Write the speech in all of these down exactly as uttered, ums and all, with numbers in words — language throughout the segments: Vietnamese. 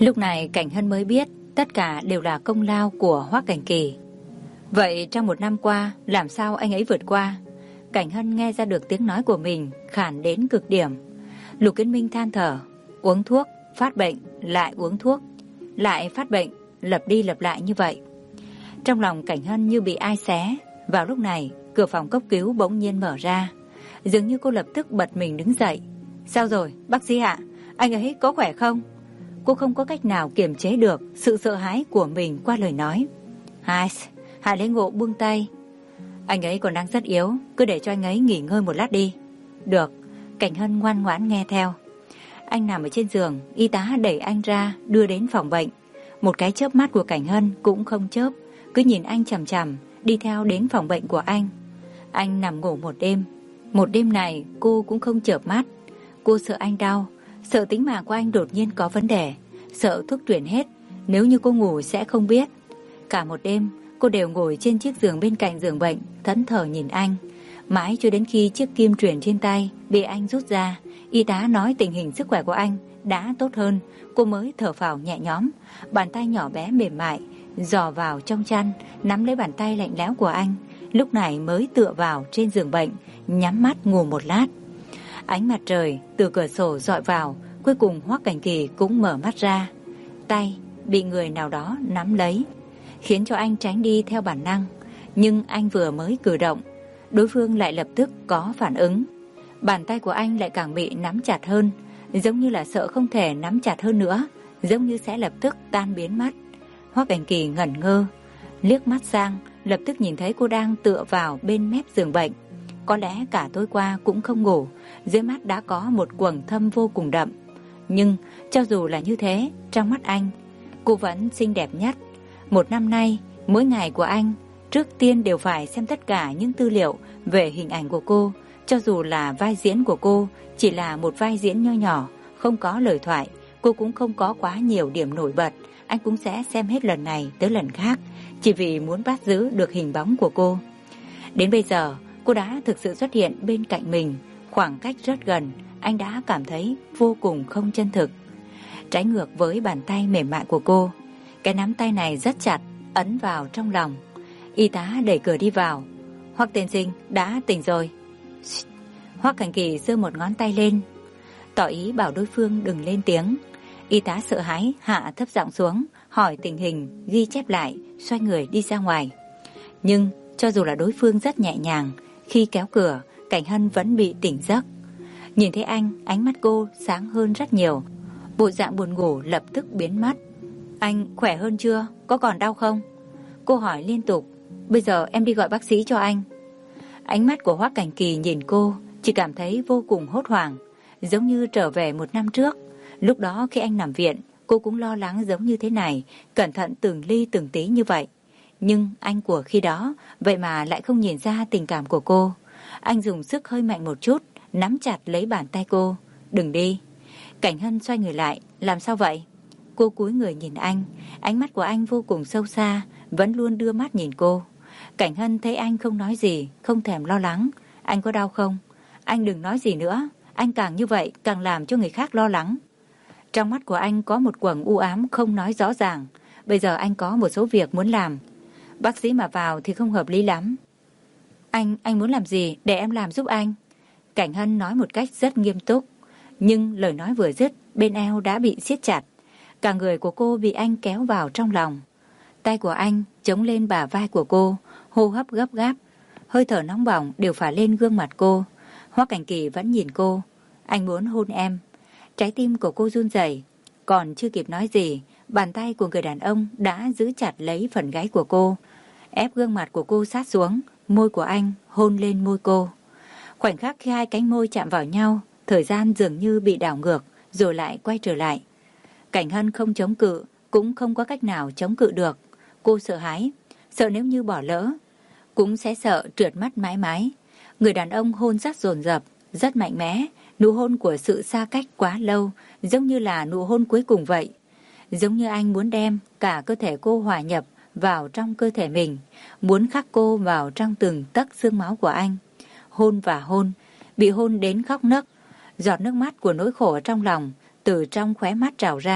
Lúc này Cảnh Hân mới biết tất cả đều là công lao của Hoắc Cảnh Kỳ. Vậy trong một năm qua, làm sao anh ấy vượt qua? Cảnh Hân nghe ra được tiếng nói của mình khản đến cực điểm. Lục Kiến Minh than thở, uống thuốc, phát bệnh, lại uống thuốc, lại phát bệnh, lặp đi lặp lại như vậy. Trong lòng Cảnh Hân như bị ai xé. Vào lúc này, cửa phòng cấp cứu bỗng nhiên mở ra. Dường như cô lập tức bật mình đứng dậy. Sao rồi, bác sĩ ạ? Anh ấy có khỏe không? Cô không có cách nào kiềm chế được sự sợ hãi của mình qua lời nói. Hai, Hạ Lễ Ngộ buông tay. Anh ấy còn đang rất yếu, cứ để cho anh ấy nghỉ ngơi một lát đi. Được. Cảnh Hân ngoan ngoãn nghe theo. Anh nằm ở trên giường, y tá đẩy anh ra đưa đến phòng bệnh. Một cái chớp mắt của Cảnh Hân cũng không chớp, cứ nhìn anh chằm chằm, đi theo đến phòng bệnh của anh. Anh nằm ngủ một đêm. Một đêm này cô cũng không chợp mắt. Cô sợ anh đau, sợ tính mạng của anh đột nhiên có vấn đề, sợ thuốc truyền hết, nếu như cô ngủ sẽ không biết. Cả một đêm cô đều ngồi trên chiếc giường bên cạnh giường bệnh, thẫn thờ nhìn anh. Mãi cho đến khi chiếc kim truyền trên tay bị anh rút ra, y tá nói tình hình sức khỏe của anh đã tốt hơn, cô mới thở phào nhẹ nhõm. Bàn tay nhỏ bé mềm mại dò vào trong chăn, nắm lấy bàn tay lạnh lẽo của anh, lúc này mới tựa vào trên giường bệnh, nhắm mắt ngủ một lát. Ánh mặt trời từ cửa sổ dọi vào, cuối cùng Hoắc Cảnh Kỳ cũng mở mắt ra. Tay bị người nào đó nắm lấy, khiến cho anh tránh đi theo bản năng. Nhưng anh vừa mới cử động, đối phương lại lập tức có phản ứng. Bàn tay của anh lại càng bị nắm chặt hơn, giống như là sợ không thể nắm chặt hơn nữa, giống như sẽ lập tức tan biến mất. Hoắc Cảnh Kỳ ngẩn ngơ, liếc mắt sang, lập tức nhìn thấy cô đang tựa vào bên mép giường bệnh. Có lẽ cả tối qua cũng không ngủ, dưới mắt đã có một quầng thâm vô cùng đậm. Nhưng cho dù là như thế, trong mắt anh, cô vẫn xinh đẹp nhất. Một năm nay, mỗi ngày của anh, trước tiên đều phải xem tất cả những tư liệu về hình ảnh của cô. Cho dù là vai diễn của cô chỉ là một vai diễn nho nhỏ, không có lời thoại, cô cũng không có quá nhiều điểm nổi bật, anh cũng sẽ xem hết lần này tới lần khác, chỉ vì muốn bắt giữ được hình bóng của cô. Đến bây giờ, cô đã thực sự xuất hiện bên cạnh mình, khoảng cách rất gần, anh đã cảm thấy vô cùng không chân thực. Trái ngược với bàn tay mềm mại của cô, cái nắm tay này rất chặt, ấn vào trong lòng. Y tá đẩy cửa đi vào. Hoắc tiên sinh đã tỉnh rồi. Hoắc Cảnh Kỳ giơ một ngón tay lên, tỏ ý bảo đối phương đừng lên tiếng. Y tá sợ hãi hạ thấp giọng xuống, hỏi tình hình, ghi chép lại, xoay người đi ra ngoài. Nhưng cho dù là đối phương rất nhẹ nhàng, khi kéo cửa, Cảnh Hân vẫn bị tỉnh giấc. Nhìn thấy anh, ánh mắt cô sáng hơn rất nhiều, bộ dạng buồn ngủ lập tức biến mất. Anh khỏe hơn chưa? Có còn đau không? Cô hỏi liên tục. Bây giờ em đi gọi bác sĩ cho anh. Ánh mắt của Hoắc Cảnh Kỳ nhìn cô, chỉ cảm thấy vô cùng hốt hoảng, giống như trở về một năm trước. Lúc đó khi anh nằm viện, cô cũng lo lắng giống như thế này, cẩn thận từng ly từng tí như vậy. Nhưng anh của khi đó, vậy mà lại không nhìn ra tình cảm của cô. Anh dùng sức hơi mạnh một chút, nắm chặt lấy bàn tay cô. Đừng đi. Cảnh Hân xoay người lại. Làm sao vậy? Cô cúi người nhìn anh, ánh mắt của anh vô cùng sâu xa, vẫn luôn đưa mắt nhìn cô. Cảnh Hân thấy anh không nói gì, không thèm lo lắng. Anh có đau không? Anh đừng nói gì nữa, anh càng như vậy càng làm cho người khác lo lắng. Trong mắt của anh có một quầng u ám không nói rõ ràng. Bây giờ anh có một số việc muốn làm, bác sĩ mà vào thì không hợp lý lắm. Anh, anh muốn làm gì để em làm giúp anh? Cảnh Hân nói một cách rất nghiêm túc, nhưng lời nói vừa dứt, bên eo đã bị siết chặt. Cả người của cô bị anh kéo vào trong lòng. Tay của anh chống lên bả vai của cô, hô hấp gấp gáp, hơi thở nóng bỏng đều phả lên gương mặt cô. Hoắc Cảnh Kỳ vẫn nhìn cô. Anh muốn hôn em. Trái tim của cô run rẩy, còn chưa kịp nói gì, bàn tay của người đàn ông đã giữ chặt lấy phần gáy của cô, ép gương mặt của cô sát xuống. Môi của anh hôn lên môi cô. Khoảnh khắc khi hai cánh môi chạm vào nhau, thời gian dường như bị đảo ngược, rồi lại quay trở lại. Cảnh Hân không chống cự, cũng không có cách nào chống cự được. Cô sợ hãi, sợ nếu như bỏ lỡ, cũng sẽ sợ trượt mắt mãi mãi. Người đàn ông hôn rất dồn dập, rất mạnh mẽ. Nụ hôn của sự xa cách quá lâu, giống như là nụ hôn cuối cùng vậy. Giống như anh muốn đem cả cơ thể cô hòa nhập vào trong cơ thể mình, muốn khắc cô vào trong từng tấc xương máu của anh. Hôn và hôn, bị hôn đến khóc nấc. Giọt nước mắt của nỗi khổ trong lòng từ trong khóe mắt trào ra,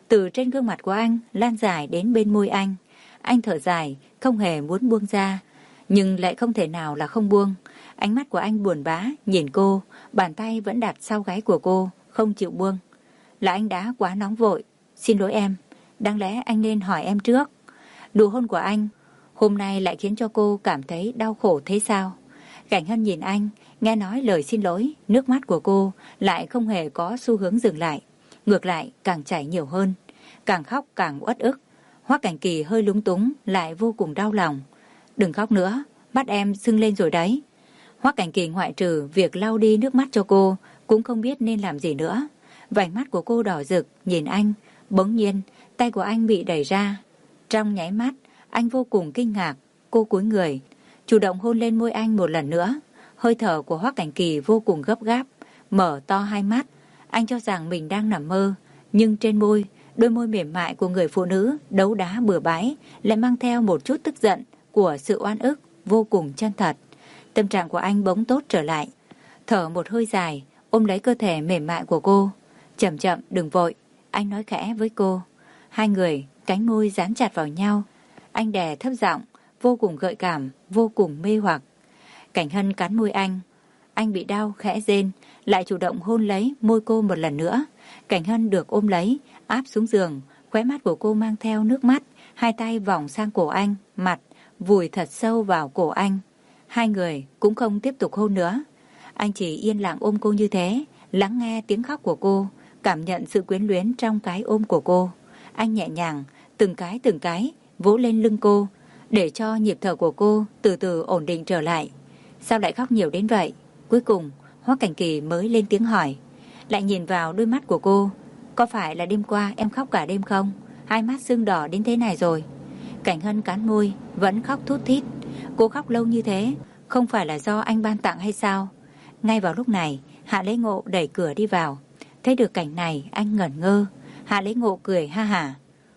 từ trên gương mặt của anh lan dài đến bên môi anh. Anh thở dài, không hề muốn buông ra, nhưng lại không thể nào là không buông. Ánh mắt của anh buồn bã nhìn cô, bàn tay vẫn đặt sau gáy của cô, không chịu buông. Là anh đã quá nóng vội. Xin lỗi em, đáng lẽ anh nên hỏi em trước. Nụ hôn của anh hôm nay lại khiến cho cô cảm thấy đau khổ thế sao? Cảnh Hân nhìn anh, nghe nói lời xin lỗi, nước mắt của cô lại không hề có xu hướng dừng lại, ngược lại càng chảy nhiều hơn, càng khóc càng uất ức. Hoắc Cảnh Kỳ hơi lúng túng, lại vô cùng đau lòng. Đừng khóc nữa, mắt em sưng lên rồi đấy. Hoắc Cảnh Kỳ ngoại trừ việc lau đi nước mắt cho cô, cũng không biết nên làm gì nữa. Vành mắt của cô đỏ rực, nhìn anh, bỗng nhiên tay của anh bị đẩy ra. Trong nháy mắt, anh vô cùng kinh ngạc, cô cúi người, chủ động hôn lên môi anh một lần nữa. Hơi thở của Hoắc Cảnh Kỳ vô cùng gấp gáp, mở to hai mắt. Anh cho rằng mình đang nằm mơ, nhưng trên môi, đôi môi mềm mại của người phụ nữ đấu đá bừa bãi lại mang theo một chút tức giận của sự oan ức vô cùng chân thật. Tâm trạng của anh bỗng tốt trở lại, thở một hơi dài, ôm lấy cơ thể mềm mại của cô. Chậm chậm, đừng vội, anh nói khẽ với cô. Hai người cánh môi dán chặt vào nhau. Anh đè thấp giọng, vô cùng gợi cảm, vô cùng mê hoặc. Cảnh Hân cắn môi anh. Anh bị đau khẽ rên, lại chủ động hôn lấy môi cô một lần nữa. Cảnh Hân được ôm lấy, áp xuống giường, khóe mắt của cô mang theo nước mắt, hai tay vòng sang cổ anh, mặt vùi thật sâu vào cổ anh. Hai người cũng không tiếp tục hôn nữa. Anh chỉ yên lặng ôm cô như thế, lắng nghe tiếng khóc của cô, cảm nhận sự quyến luyến trong cái ôm của cô. Anh nhẹ nhàng, từng cái từng cái, vỗ lên lưng cô, để cho nhịp thở của cô từ từ ổn định trở lại. Sao lại khóc nhiều đến vậy? Cuối cùng, Hoắc Cảnh Kỳ mới lên tiếng hỏi. Lại nhìn vào đôi mắt của cô. Có phải là đêm qua em khóc cả đêm không? Hai mắt sưng đỏ đến thế này rồi. Cảnh Hân cắn môi, vẫn khóc thút thít. Cô khóc lâu như thế, không phải là do anh ban tặng hay sao? Ngay vào lúc này, Hạ Lễ Ngộ đẩy cửa đi vào. Thấy được cảnh này, anh ngẩn ngơ. Hạ Lễ Ngộ cười ha hả.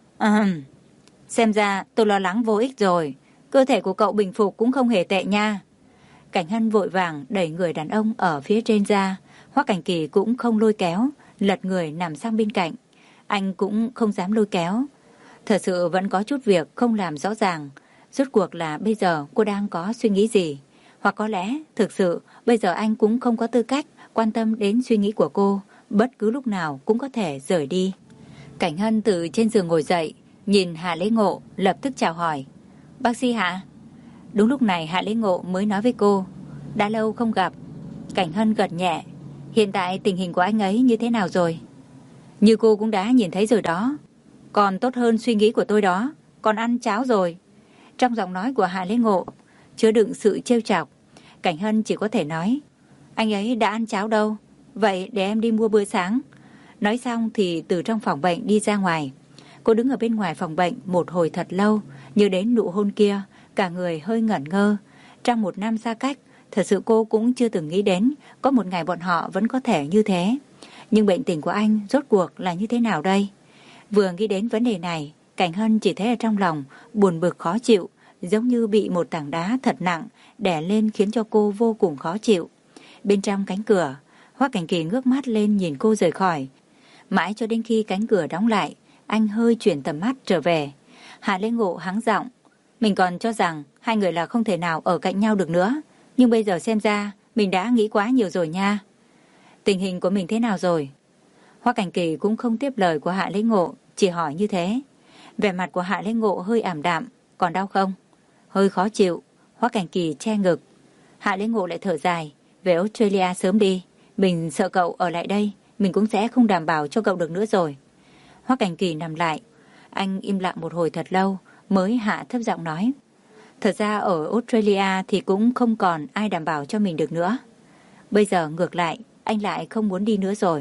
Ừm, xem ra tôi lo lắng vô ích rồi. Cơ thể của cậu bình phục cũng không hề tệ nha. Cảnh Hân vội vàng đẩy người đàn ông ở phía trên ra. Hoắc Cảnh Kỳ cũng không lôi kéo, lật người nằm sang bên cạnh. Anh cũng không dám lôi kéo. Thật sự vẫn có chút việc không làm rõ ràng. Rốt cuộc là bây giờ cô đang có suy nghĩ gì? Hoặc có lẽ thực sự bây giờ anh cũng không có tư cách quan tâm đến suy nghĩ của cô, bất cứ lúc nào cũng có thể rời đi. Cảnh Hân từ trên giường ngồi dậy, nhìn Hạ Lễ Ngộ, lập tức chào hỏi. Bác sĩ Hạ. Đúng lúc này Hạ Lễ Ngộ mới nói với cô. Đã lâu không gặp. Cảnh Hân gật nhẹ. Hiện tại tình hình của anh ấy như thế nào rồi? Như cô cũng đã nhìn thấy rồi đó. Còn tốt hơn suy nghĩ của tôi đó. Còn ăn cháo rồi. Trong giọng nói của Hạ Lễ Ngộ chứa đựng sự trêu chọc. Cảnh Hân chỉ có thể nói. Anh ấy đã ăn cháo đâu? Vậy để em đi mua bữa sáng. Nói xong thì từ trong phòng bệnh đi ra ngoài. Cô đứng ở bên ngoài phòng bệnh một hồi thật lâu, nhớ đến nụ hôn kia, cả người hơi ngẩn ngơ. Trong một năm xa cách, thật sự cô cũng chưa từng nghĩ đến có một ngày bọn họ vẫn có thể như thế. Nhưng bệnh tình của anh rốt cuộc là như thế nào đây? Vừa nghĩ đến vấn đề này, Cảnh Hân chỉ thấy ở trong lòng buồn bực khó chịu, giống như bị một tảng đá thật nặng đè lên khiến cho cô vô cùng khó chịu. Bên trong cánh cửa, Hoắc Cảnh Kỳ ngước mắt lên nhìn cô rời khỏi. Mãi cho đến khi cánh cửa đóng lại, anh hơi chuyển tầm mắt trở về. Hạ Lễ Ngộ hắng giọng. Mình còn cho rằng hai người là không thể nào ở cạnh nhau được nữa. Nhưng bây giờ xem ra mình đã nghĩ quá nhiều rồi nha. Tình hình của mình thế nào rồi? Hoắc Cảnh Kỳ cũng không tiếp lời của Hạ Lễ Ngộ, chỉ hỏi như thế. Vẻ mặt của Hạ Lễ Ngộ hơi ảm đạm. Còn đau không? Hơi khó chịu. Hoắc Cảnh Kỳ che ngực. Hạ Lễ Ngộ lại thở dài. Về Australia sớm đi. Mình sợ cậu ở lại đây, mình cũng sẽ không đảm bảo cho cậu được nữa rồi. Hoắc Cảnh Kỳ nằm lại. Anh im lặng một hồi thật lâu mới hạ thấp giọng nói. Thật ra ở Australia thì cũng không còn ai đảm bảo cho mình được nữa. Bây giờ ngược lại, anh lại không muốn đi nữa rồi.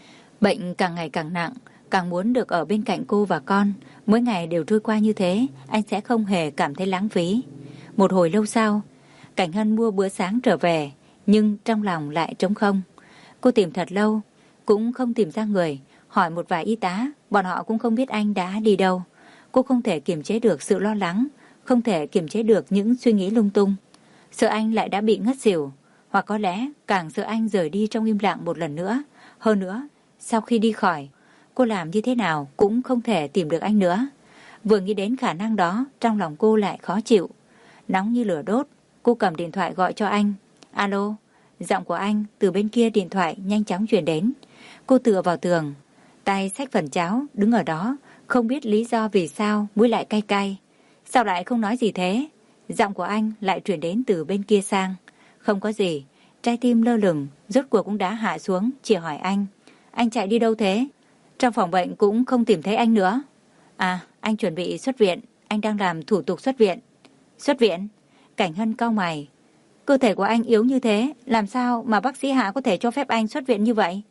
Bệnh càng ngày càng nặng, càng muốn được ở bên cạnh cô và con. Mỗi ngày đều trôi qua như thế, anh sẽ không hề cảm thấy lãng phí. Một hồi lâu sau, Cảnh Hân mua bữa sáng trở về, nhưng trong lòng lại trống không. Cô tìm thật lâu, cũng không tìm ra người. Hỏi một vài y tá, bọn họ cũng không biết anh đã đi đâu. Cô không thể kiềm chế được sự lo lắng, không thể kiềm chế được những suy nghĩ lung tung. Sợ anh lại đã bị ngất xỉu, hoặc có lẽ càng sợ anh rời đi trong im lặng một lần nữa. Hơn nữa, sau khi đi khỏi, cô làm như thế nào cũng không thể tìm được anh nữa. Vừa nghĩ đến khả năng đó, trong lòng cô lại khó chịu. Nóng như lửa đốt, cô cầm điện thoại gọi cho anh. Alo, giọng của anh từ bên kia điện thoại nhanh chóng truyền đến. Cô tựa vào tường, tay xách phần cháo, đứng ở đó, không biết lý do vì sao mũi lại cay cay. Sao lại không nói gì thế? Giọng của anh lại truyền đến từ bên kia sang. Không có gì, trái tim lơ lửng, rốt cuộc cũng đã hạ xuống, chỉ hỏi anh. Anh chạy đi đâu thế? Trong phòng bệnh cũng không tìm thấy anh nữa. À, anh chuẩn bị xuất viện, anh đang làm thủ tục xuất viện. Xuất viện? Cảnh Hân cau mày. Cơ thể của anh yếu như thế, làm sao mà bác sĩ Hạ có thể cho phép anh xuất viện như vậy?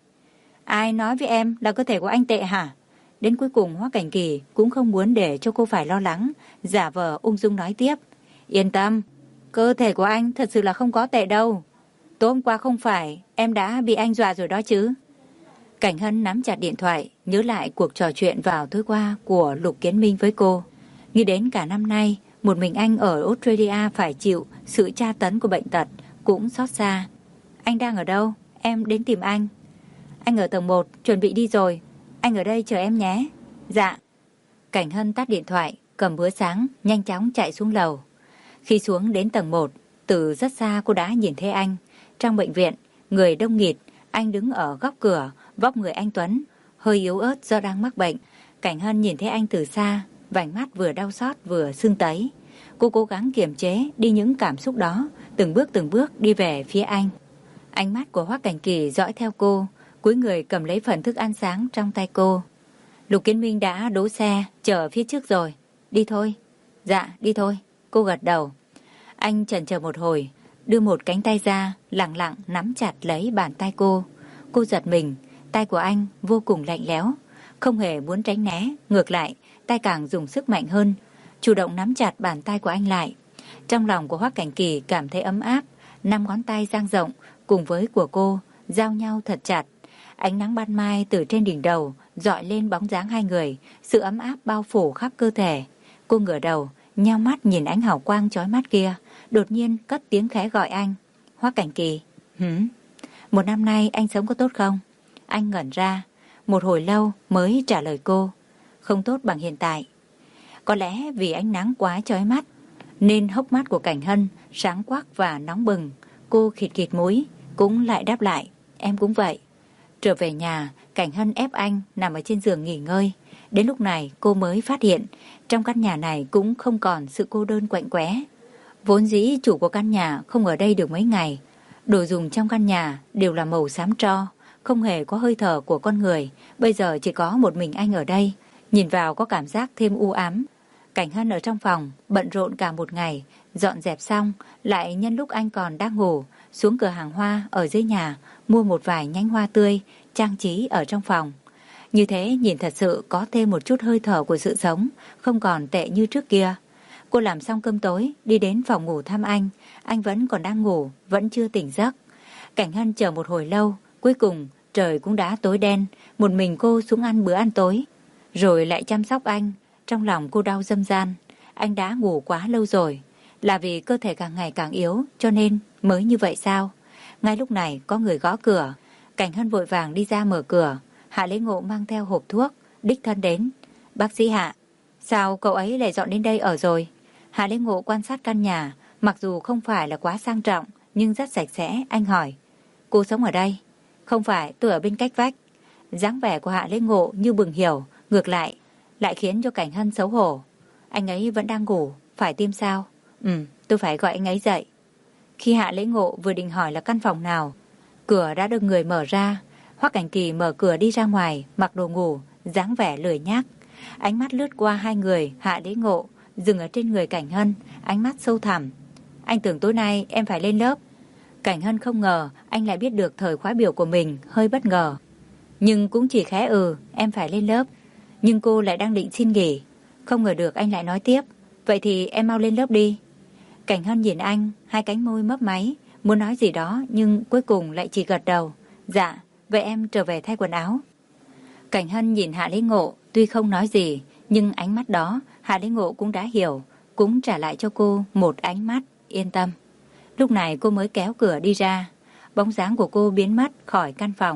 Ai nói với em là cơ thể của anh tệ hả? Đến cuối cùng Hoắc Cảnh Kỳ cũng không muốn để cho cô phải lo lắng, giả vờ ung dung nói tiếp. Yên tâm, cơ thể của anh thật sự là không có tệ đâu. Tối hôm qua không phải em đã bị anh dọa rồi đó chứ? Cảnh Hân nắm chặt điện thoại, nhớ lại cuộc trò chuyện vào tối qua của Lục Kiến Minh với cô. Nghĩ đến cả năm nay, một mình anh ở Australia phải chịu sự tra tấn của bệnh tật, cũng xót xa. Anh đang ở đâu? Em đến tìm anh. Anh ở tầng một, chuẩn bị đi rồi. Anh ở đây chờ em nhé. Dạ. Cảnh Hân tắt điện thoại, cầm bữa sáng, nhanh chóng chạy xuống lầu. Khi xuống đến tầng một, từ rất xa cô đã nhìn thấy anh. Trong bệnh viện, người đông nghịt, anh đứng ở góc cửa, vóc người anh tuấn, hơi yếu ớt do đang mắc bệnh. Cảnh Hân nhìn thấy anh từ xa, vành mắt vừa đau xót vừa sưng tấy. Cô cố gắng kiềm chế đi những cảm xúc đó, từng bước từng bước đi về phía anh. Ánh mắt của Hoắc Cảnh Kỳ dõi theo cô, cúi người cầm lấy phần thức ăn sáng trong tay cô. Lục Kiến Minh đã đỗ xe, chờ phía trước rồi. Đi thôi. Dạ, đi thôi. Cô gật đầu. Anh chần chờ một hồi, đưa một cánh tay ra, lặng lặng nắm chặt lấy bàn tay cô. Cô giật mình, tay của anh vô cùng lạnh lẽo, không hề muốn tránh né, ngược lại, tay càng dùng sức mạnh hơn, chủ động nắm chặt bàn tay của anh lại. Trong lòng của Hoắc Cảnh Kỳ cảm thấy ấm áp, năm ngón tay dang rộng cùng với của cô giao nhau thật chặt. Ánh nắng ban mai từ trên đỉnh đầu dọi lên bóng dáng hai người, sự ấm áp bao phủ khắp cơ thể. Cô ngửa đầu, nheo mắt nhìn ánh hào quang chói mắt kia, đột nhiên cất tiếng khẽ gọi anh. Hoắc Cảnh Kỳ. Hửm? Một năm nay anh sống có tốt không? Anh ngẩn ra, một hồi lâu mới trả lời cô. Không tốt bằng hiện tại. Có lẽ vì ánh nắng quá chói mắt, nên hốc mắt của Cảnh Hân sáng quắc và nóng bừng. Cô khịt khịt mũi, cũng lại đáp lại. Em cũng vậy. Trở về nhà, Cảnh Hân ép anh nằm ở trên giường nghỉ ngơi. Đến lúc này cô mới phát hiện, trong căn nhà này cũng không còn sự cô đơn quạnh quẽ. Vốn dĩ chủ của căn nhà không ở đây được mấy ngày. Đồ dùng trong căn nhà đều là màu xám tro, không hề có hơi thở của con người. Bây giờ chỉ có một mình anh ở đây, nhìn vào có cảm giác thêm u ám. Cảnh Hân ở trong phòng bận rộn cả một ngày, dọn dẹp xong lại nhân lúc anh còn đang ngủ, xuống cửa hàng hoa ở dưới nhà mua một vài nhánh hoa tươi trang trí ở trong phòng. Như thế nhìn thật sự có thêm một chút hơi thở của sự sống, không còn tệ như trước kia. Cô làm xong cơm tối, đi đến phòng ngủ thăm anh. Anh vẫn còn đang ngủ, vẫn chưa tỉnh giấc. Cảnh Hân chờ một hồi lâu, cuối cùng trời cũng đã tối đen. Một mình cô xuống ăn bữa ăn tối, rồi lại chăm sóc anh. Trong lòng cô đau dâm gian. Anh đã ngủ quá lâu rồi. Là vì cơ thể càng ngày càng yếu, cho nên mới như vậy sao? Ngay lúc này có người gõ cửa. Cảnh Hân vội vàng đi ra mở cửa. Hạ Lễ Ngộ mang theo hộp thuốc, đích thân đến. Bác sĩ Hạ, sao cậu ấy lại dọn đến đây ở rồi? Hạ Lễ Ngộ quan sát căn nhà, mặc dù không phải là quá sang trọng, nhưng rất sạch sẽ. Anh hỏi, cô sống ở đây? Không phải, tôi ở bên cách vách. Dáng vẻ của Hạ Lễ Ngộ như bừng hiểu, ngược lại, lại khiến cho Cảnh Hân xấu hổ. Anh ấy vẫn đang ngủ, phải tiêm sao? Ừ, tôi phải gọi anh ấy dậy. Khi Hạ Lễ Ngộ vừa định hỏi là căn phòng nào, cửa đã được người mở ra. Hoắc Cảnh Kỳ mở cửa đi ra ngoài, mặc đồ ngủ, dáng vẻ lười nhác. Ánh mắt lướt qua hai người, Hạ Lễ Ngộ, dừng ở trên người Cảnh Hân, ánh mắt sâu thẳm. Anh tưởng tối nay em phải lên lớp. Cảnh Hân không ngờ anh lại biết được thời khóa biểu của mình, hơi bất ngờ. Nhưng cũng chỉ khẽ ừ, em phải lên lớp. Nhưng cô lại đang định xin nghỉ. Không ngờ được anh lại nói tiếp, vậy thì em mau lên lớp đi. Cảnh Hân nhìn anh, hai cánh môi mấp máy, muốn nói gì đó nhưng cuối cùng lại chỉ gật đầu. Dạ, vậy em trở về thay quần áo. Cảnh Hân nhìn Hạ Lễ Ngộ, tuy không nói gì, nhưng ánh mắt đó Hạ Lễ Ngộ cũng đã hiểu, cũng trả lại cho cô một ánh mắt yên tâm. Lúc này cô mới kéo cửa đi ra. Bóng dáng của cô biến mất khỏi căn phòng,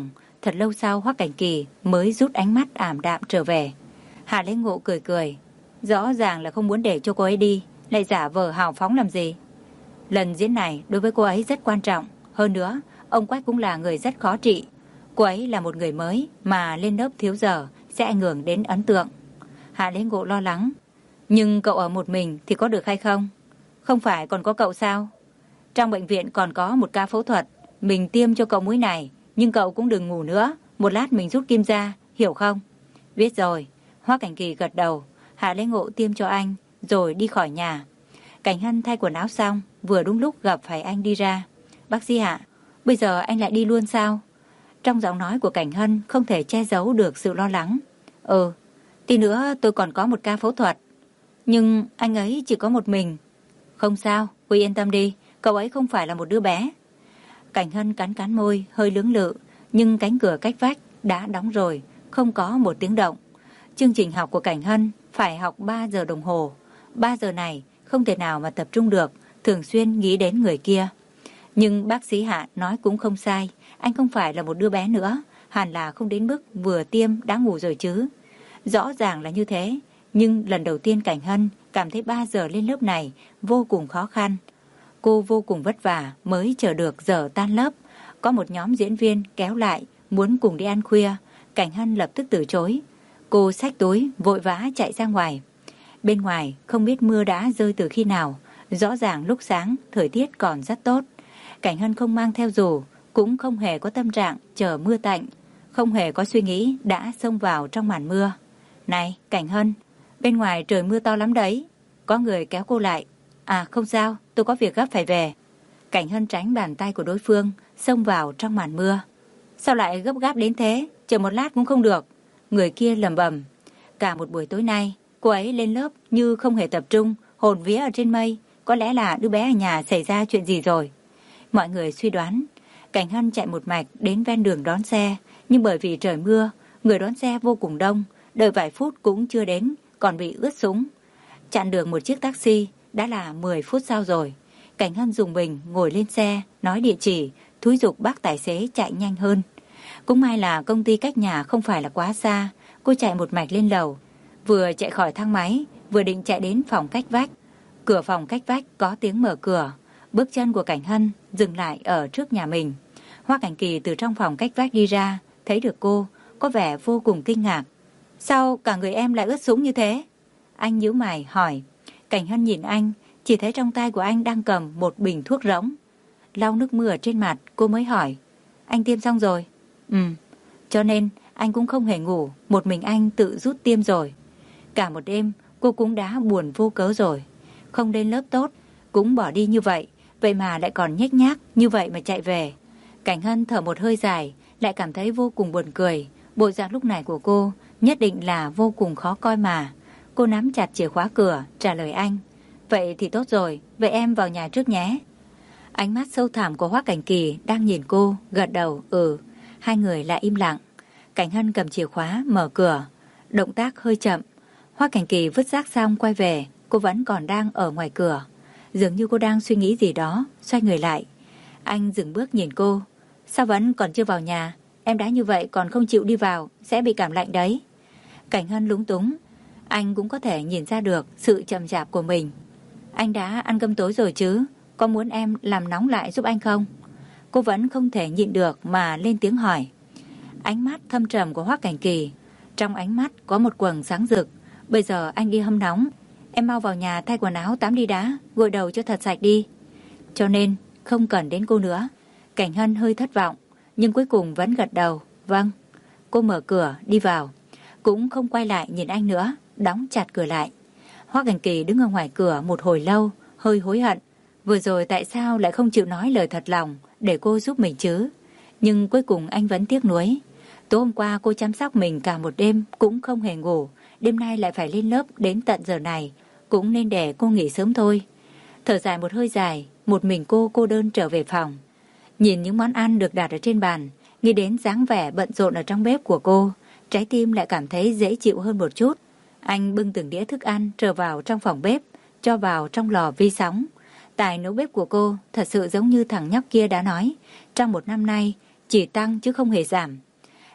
thật lâu sau Hoắc Cảnh Kỳ mới rút ánh mắt ảm đạm trở về. Hà Lễ Ngộ cười cười. Rõ ràng là không muốn để cho cô ấy đi, lại giả vờ hào phóng làm gì. Lần diễn này đối với cô ấy rất quan trọng. Hơn nữa, ông Quách cũng là người rất khó trị. Cô ấy là một người mới mà lên lớp thiếu giờ sẽ ảnh hưởng đến ấn tượng. Hạ Lễ Ngộ lo lắng. Nhưng cậu ở một mình thì có được hay không? Không phải còn có cậu sao? Trong bệnh viện còn có một ca phẫu thuật. Mình tiêm cho cậu mũi này, nhưng cậu cũng đừng ngủ nữa. Một lát mình rút kim ra, hiểu không? Biết rồi. Hoắc Cảnh Kỳ gật đầu. Hạ Lễ Ngộ tiêm cho anh rồi đi khỏi nhà. Cảnh Hân thay quần áo xong, vừa đúng lúc gặp phải anh đi ra. Bác sĩ Hạ, bây giờ anh lại đi luôn sao? Trong giọng nói của Cảnh Hân không thể che giấu được sự lo lắng. Ừ, tí nữa tôi còn có một ca phẫu thuật. Nhưng anh ấy chỉ có một mình. Không sao, Quy yên tâm đi, cậu ấy không phải là một đứa bé. Cảnh Hân cắn cắn môi, hơi lưỡng lự, nhưng cánh cửa cách vách đã đóng rồi, không có một tiếng động. Chương trình học của Cảnh Hân phải học ba giờ đồng hồ. ba giờ này không thể nào mà tập trung được, thường xuyên nghĩ đến người kia. Nhưng bác sĩ Hạ nói cũng không sai, anh không phải là một đứa bé nữa, hẳn là không đến mức vừa tiêm đã ngủ rồi chứ. Rõ ràng là như thế, nhưng lần đầu tiên Cảnh Hân cảm thấy ba giờ lên lớp này vô cùng khó khăn. Cô vô cùng vất vả mới chờ được giờ tan lớp. Có một nhóm diễn viên kéo lại muốn cùng đi ăn khuya. Cảnh Hân lập tức từ chối. Cô xách túi vội vã chạy ra ngoài. Bên ngoài không biết mưa đã rơi từ khi nào. Rõ ràng lúc sáng thời tiết còn rất tốt. Cảnh Hân không mang theo dù, cũng không hề có tâm trạng chờ mưa tạnh, không hề có suy nghĩ đã xông vào trong màn mưa. Này Cảnh Hân, bên ngoài trời mưa to lắm đấy. Có người kéo cô lại. À không sao, tôi có việc gấp phải về. Cảnh Hân tránh bàn tay của đối phương, xông vào trong màn mưa. Sao lại gấp gáp đến thế? Chờ một lát cũng không được. Người kia lẩm bẩm. Cả một buổi tối nay cô ấy lên lớp như không hề tập trung, hồn vía ở trên mây. Có lẽ là đứa bé ở nhà xảy ra chuyện gì rồi. Mọi người suy đoán. Cảnh Hân chạy một mạch đến ven đường đón xe. Nhưng bởi vì trời mưa, người đón xe vô cùng đông. Đợi vài phút cũng chưa đến, còn bị ướt sũng. Chặn được một chiếc taxi đã là mười phút sau rồi. Cảnh Hân dùng mình ngồi lên xe, nói địa chỉ, thúi giục bác tài xế chạy nhanh hơn. Cũng may là công ty cách nhà không phải là quá xa. Cô chạy một mạch lên lầu, vừa chạy khỏi thang máy, vừa định chạy đến phòng cách vách. Cửa phòng cách vách có tiếng mở cửa. Bước chân của Cảnh Hân dừng lại ở trước nhà mình. Hoắc Cảnh Kỳ từ trong phòng cách vách đi ra, thấy được cô, có vẻ vô cùng kinh ngạc. Sao cả người em lại ướt sũng như thế? Anh nhíu mày hỏi. Cảnh Hân nhìn anh, chỉ thấy trong tay của anh đang cầm một bình thuốc rỗng. Lau nước mưa ở trên mặt, cô mới hỏi. Anh tiêm xong rồi? Ừ, cho nên anh cũng không hề ngủ, một mình anh tự rút tiêm rồi. Cả một đêm cô cũng đã buồn vô cớ rồi. Không lên lớp tốt, cũng bỏ đi như vậy, vậy mà lại còn nhếch nhác như vậy mà chạy về. Cảnh Hân thở một hơi dài, lại cảm thấy vô cùng buồn cười. Bộ dạng lúc này của cô nhất định là vô cùng khó coi mà. Cô nắm chặt chìa khóa cửa, trả lời anh. Vậy thì tốt rồi, vậy em vào nhà trước nhé. Ánh mắt sâu thẳm của Hoắc Cảnh Kỳ đang nhìn cô, gật đầu, ừ. Hai người lại im lặng. Cảnh Hân cầm chìa khóa, mở cửa. Động tác hơi chậm. Hoắc Cảnh Kỳ vứt rác xong quay về, cô vẫn còn đang ở ngoài cửa. Dường như cô đang suy nghĩ gì đó, xoay người lại. Anh dừng bước nhìn cô. Sao vẫn còn chưa vào nhà? Em đã như vậy còn không chịu đi vào, sẽ bị cảm lạnh đấy. Cảnh Hân lúng túng. Anh cũng có thể nhìn ra được sự chậm chạp của mình. Anh đã ăn cơm tối rồi chứ? Có muốn em làm nóng lại giúp anh không? Cô vẫn không thể nhịn được mà lên tiếng hỏi. Ánh mắt thâm trầm của Hoắc Cảnh Kỳ, trong ánh mắt có một quầng sáng rực. Bây giờ anh đi hâm nóng, em mau vào nhà thay quần áo tắm đi đã, gội đầu cho thật sạch đi. Cho nên không cần đến cô nữa. Cảnh Hân hơi thất vọng, nhưng cuối cùng vẫn gật đầu. Vâng. Cô mở cửa đi vào, cũng không quay lại nhìn anh nữa, đóng chặt cửa lại. Hoắc Cảnh Kỳ đứng ở ngoài cửa một hồi lâu, hơi hối hận. Vừa rồi tại sao lại không chịu nói lời thật lòng để cô giúp mình chứ? Nhưng cuối cùng anh vẫn tiếc nuối. Tối hôm qua cô chăm sóc mình cả một đêm cũng không hề ngủ. Đêm nay lại phải lên lớp đến tận giờ này, cũng nên để cô nghỉ sớm thôi. Thở dài một hơi dài, một mình cô cô đơn trở về phòng. Nhìn những món ăn được đặt ở trên bàn, nghĩ đến dáng vẻ bận rộn ở trong bếp của cô, trái tim lại cảm thấy dễ chịu hơn một chút. Anh bưng từng đĩa thức ăn trở vào trong phòng bếp, cho vào trong lò vi sóng. Tài nấu bếp của cô thật sự giống như thằng nhóc kia đã nói, trong một năm nay chỉ tăng chứ không hề giảm.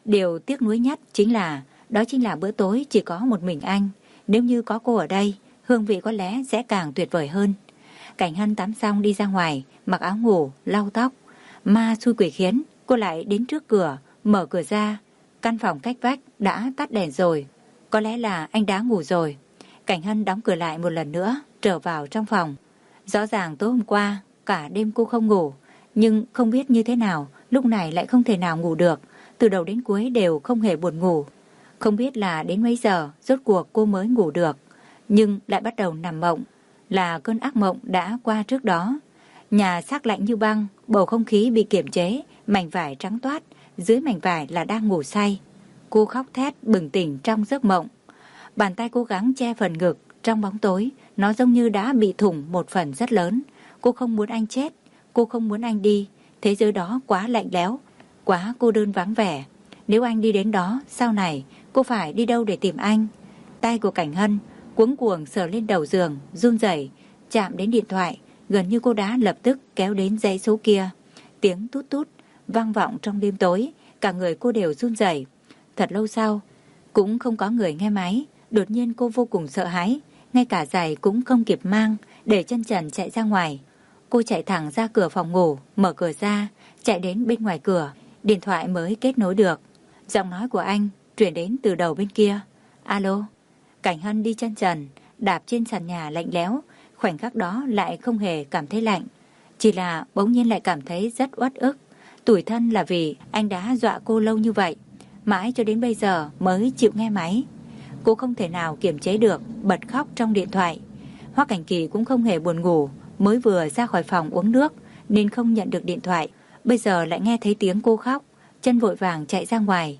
Điều tiếc nuối nhất chính là đó chính là bữa tối chỉ có một mình anh. Nếu như có cô ở đây, hương vị có lẽ sẽ càng tuyệt vời hơn. Cảnh Hân tắm xong đi ra ngoài, mặc áo ngủ, lau tóc. Ma xui quỷ khiến, cô lại đến trước cửa, mở cửa ra. Căn phòng cách vách đã tắt đèn rồi. Có lẽ là anh đã ngủ rồi. Cảnh Hân đóng cửa lại một lần nữa, trở vào trong phòng. Rõ ràng tối hôm qua, cả đêm cô không ngủ. Nhưng không biết như thế nào, lúc này lại không thể nào ngủ được. Từ đầu đến cuối đều không hề buồn ngủ. Không biết là đến mấy giờ, rốt cuộc cô mới ngủ được. Nhưng lại bắt đầu nằm mộng. Là cơn ác mộng đã qua trước đó. Nhà xác lạnh như băng, bầu không khí bị kiềm chế, mảnh vải trắng toát, dưới mảnh vải là đang ngủ say. Cô khóc thét bừng tỉnh trong giấc mộng. Bàn tay cố gắng che phần ngực, trong bóng tối, nó giống như đã bị thủng một phần rất lớn. Cô không muốn anh chết, cô không muốn anh đi, thế giới đó quá lạnh lẽo, quá cô đơn vắng vẻ. Nếu anh đi đến đó, sau này, cô phải đi đâu để tìm anh? Tay của Cảnh Hân cuống cuồng sờ lên đầu giường, run rẩy, chạm đến điện thoại, gần như cô đã lập tức kéo đến dãy số kia. Tiếng tút tút vang vọng trong đêm tối, cả người cô đều run rẩy. Thật lâu sau, cũng không có người nghe máy. Đột nhiên cô vô cùng sợ hãi, ngay cả giày cũng không kịp mang, để chân trần chạy ra ngoài. Cô chạy thẳng ra cửa phòng ngủ, mở cửa ra, chạy đến bên ngoài cửa, điện thoại mới kết nối được. Giọng nói của anh truyền đến từ đầu bên kia. Alo. Cảnh Hân đi chân trần, đạp trên sàn nhà lạnh lẽo, khoảnh khắc đó lại không hề cảm thấy lạnh, chỉ là bỗng nhiên lại cảm thấy rất uất ức. Tủi thân là vì anh đã dọa cô lâu như vậy, mãi cho đến bây giờ mới chịu nghe máy. Cô không thể nào kiềm chế được, bật khóc trong điện thoại. Hoắc Cảnh Kỳ cũng không hề buồn ngủ, mới vừa ra khỏi phòng uống nước nên không nhận được điện thoại. Bây giờ lại nghe thấy tiếng cô khóc, chân vội vàng chạy ra ngoài.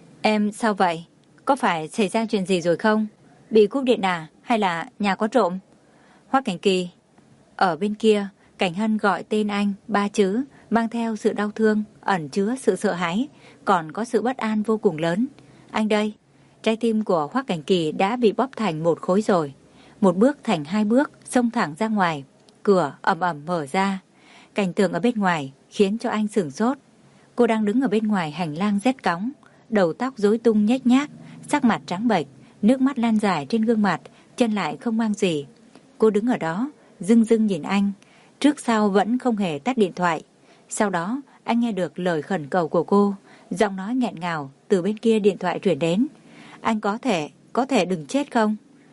Em sao vậy? Có phải xảy ra chuyện gì rồi không? Bị cúp điện à? Hay là nhà có trộm? Hoắc Cảnh Kỳ. Ở bên kia, Cảnh Hân gọi tên anh ba chữ, mang theo sự đau thương, ẩn chứa sự sợ hãi, còn có sự bất an vô cùng lớn. Anh đây. Trái tim của Hoắc Cảnh Kỳ đã bị bóp thành một khối rồi. Một bước thành hai bước, xông thẳng ra ngoài. Cửa ầm ầm mở ra. Cảnh tượng ở bên ngoài khiến cho anh sửng sốt. Cô đang đứng ở bên ngoài hành lang rét cóng, đầu tóc rối tung nhếch nhác, sắc mặt trắng bệch, nước mắt lan dài trên gương mặt, chân lại không mang gì. Cô đứng ở đó, dưng dưng nhìn anh, trước sau vẫn không hề tắt điện thoại. Sau đó, anh nghe được lời khẩn cầu của cô, giọng nói nghẹn ngào từ bên kia điện thoại truyền đến. Anh có thể, có thể đừng chết không?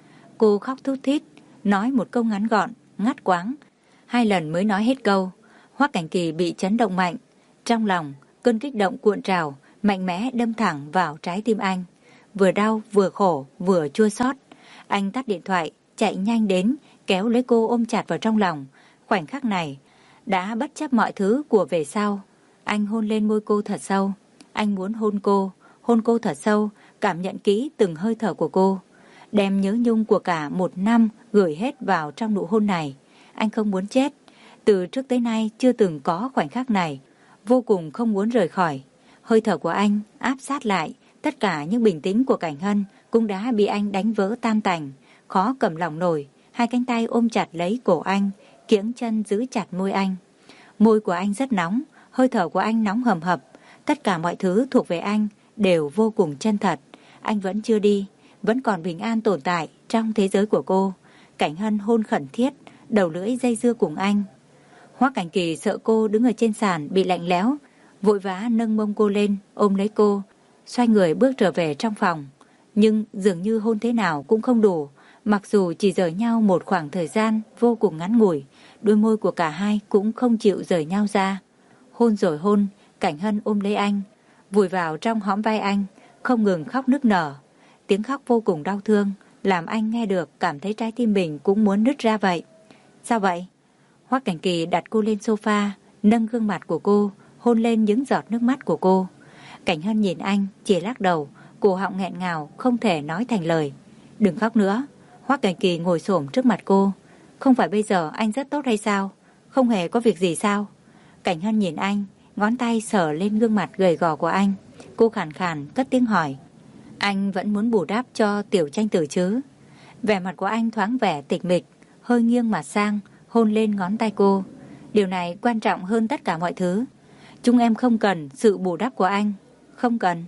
Cô khóc thút thít, nói một câu ngắn gọn, ngắt quãng. Hai lần mới nói hết câu. Hoắc Cảnh Kỳ bị chấn động mạnh. Trong lòng, cơn kích động cuộn trào, mạnh mẽ đâm thẳng vào trái tim anh. Vừa đau, vừa khổ, vừa chua xót. Anh tắt điện thoại, chạy nhanh đến, kéo lấy cô ôm chặt vào trong lòng. Khoảnh khắc này, đã bất chấp mọi thứ của về sau. Anh hôn lên môi cô thật sâu. Anh muốn hôn cô, hôn cô thật sâu, cảm nhận kỹ từng hơi thở của cô. Đem nhớ nhung của cả một năm gửi hết vào trong nụ hôn này. Anh không muốn chết. Từ trước tới nay chưa từng có khoảnh khắc này. Vô cùng không muốn rời khỏi. Hơi thở của anh áp sát lại. Tất cả những bình tĩnh của Cảnh Hân cũng đã bị anh đánh vỡ tan tành. Khó cầm lòng nổi. Hai cánh tay ôm chặt lấy cổ anh, kiễng chân giữ chặt môi anh. Môi của anh rất nóng, hơi thở của anh nóng hầm hập. Tất cả mọi thứ thuộc về anh đều vô cùng chân thật. Anh vẫn chưa đi, vẫn còn bình an tồn tại trong thế giới của cô. Cảnh Hân hôn khẩn thiết, đầu lưỡi dây dưa cùng anh. Hoắc Cảnh Kỳ sợ cô đứng ở trên sàn bị lạnh lẽo, vội vã nâng mông cô lên, ôm lấy cô, xoay người bước trở về trong phòng. Nhưng dường như hôn thế nào cũng không đủ. Mặc dù chỉ rời nhau một khoảng thời gian vô cùng ngắn ngủi, đôi môi của cả hai cũng không chịu rời nhau ra. Hôn rồi hôn, Cảnh Hân ôm lấy anh, vùi vào trong hõm vai anh, không ngừng khóc nức nở. Tiếng khóc vô cùng đau thương, làm anh nghe được cảm thấy trái tim mình cũng muốn nứt ra vậy. Sao vậy? Hoắc Cảnh Kỳ đặt cô lên sofa, nâng gương mặt của cô, hôn lên những giọt nước mắt của cô. Cảnh Hân nhìn anh, chỉ lắc đầu, cổ họng nghẹn ngào, không thể nói thành lời. Đừng khóc nữa. Hoắc Cảnh Kỳ ngồi xổm trước mặt cô. Không phải bây giờ anh rất tốt hay sao? Không hề có việc gì sao? Cảnh Hân nhìn anh, ngón tay sờ lên gương mặt gầy gò của anh. Cô khàn khàn cất tiếng hỏi. Anh vẫn muốn bù đắp cho Tiểu Tranh Tử chứ? Vẻ mặt của anh thoáng vẻ tịch mịch, hơi nghiêng mặt sang, hôn lên ngón tay cô. Điều này quan trọng hơn tất cả mọi thứ. Chúng em không cần sự bù đắp của anh. Không cần.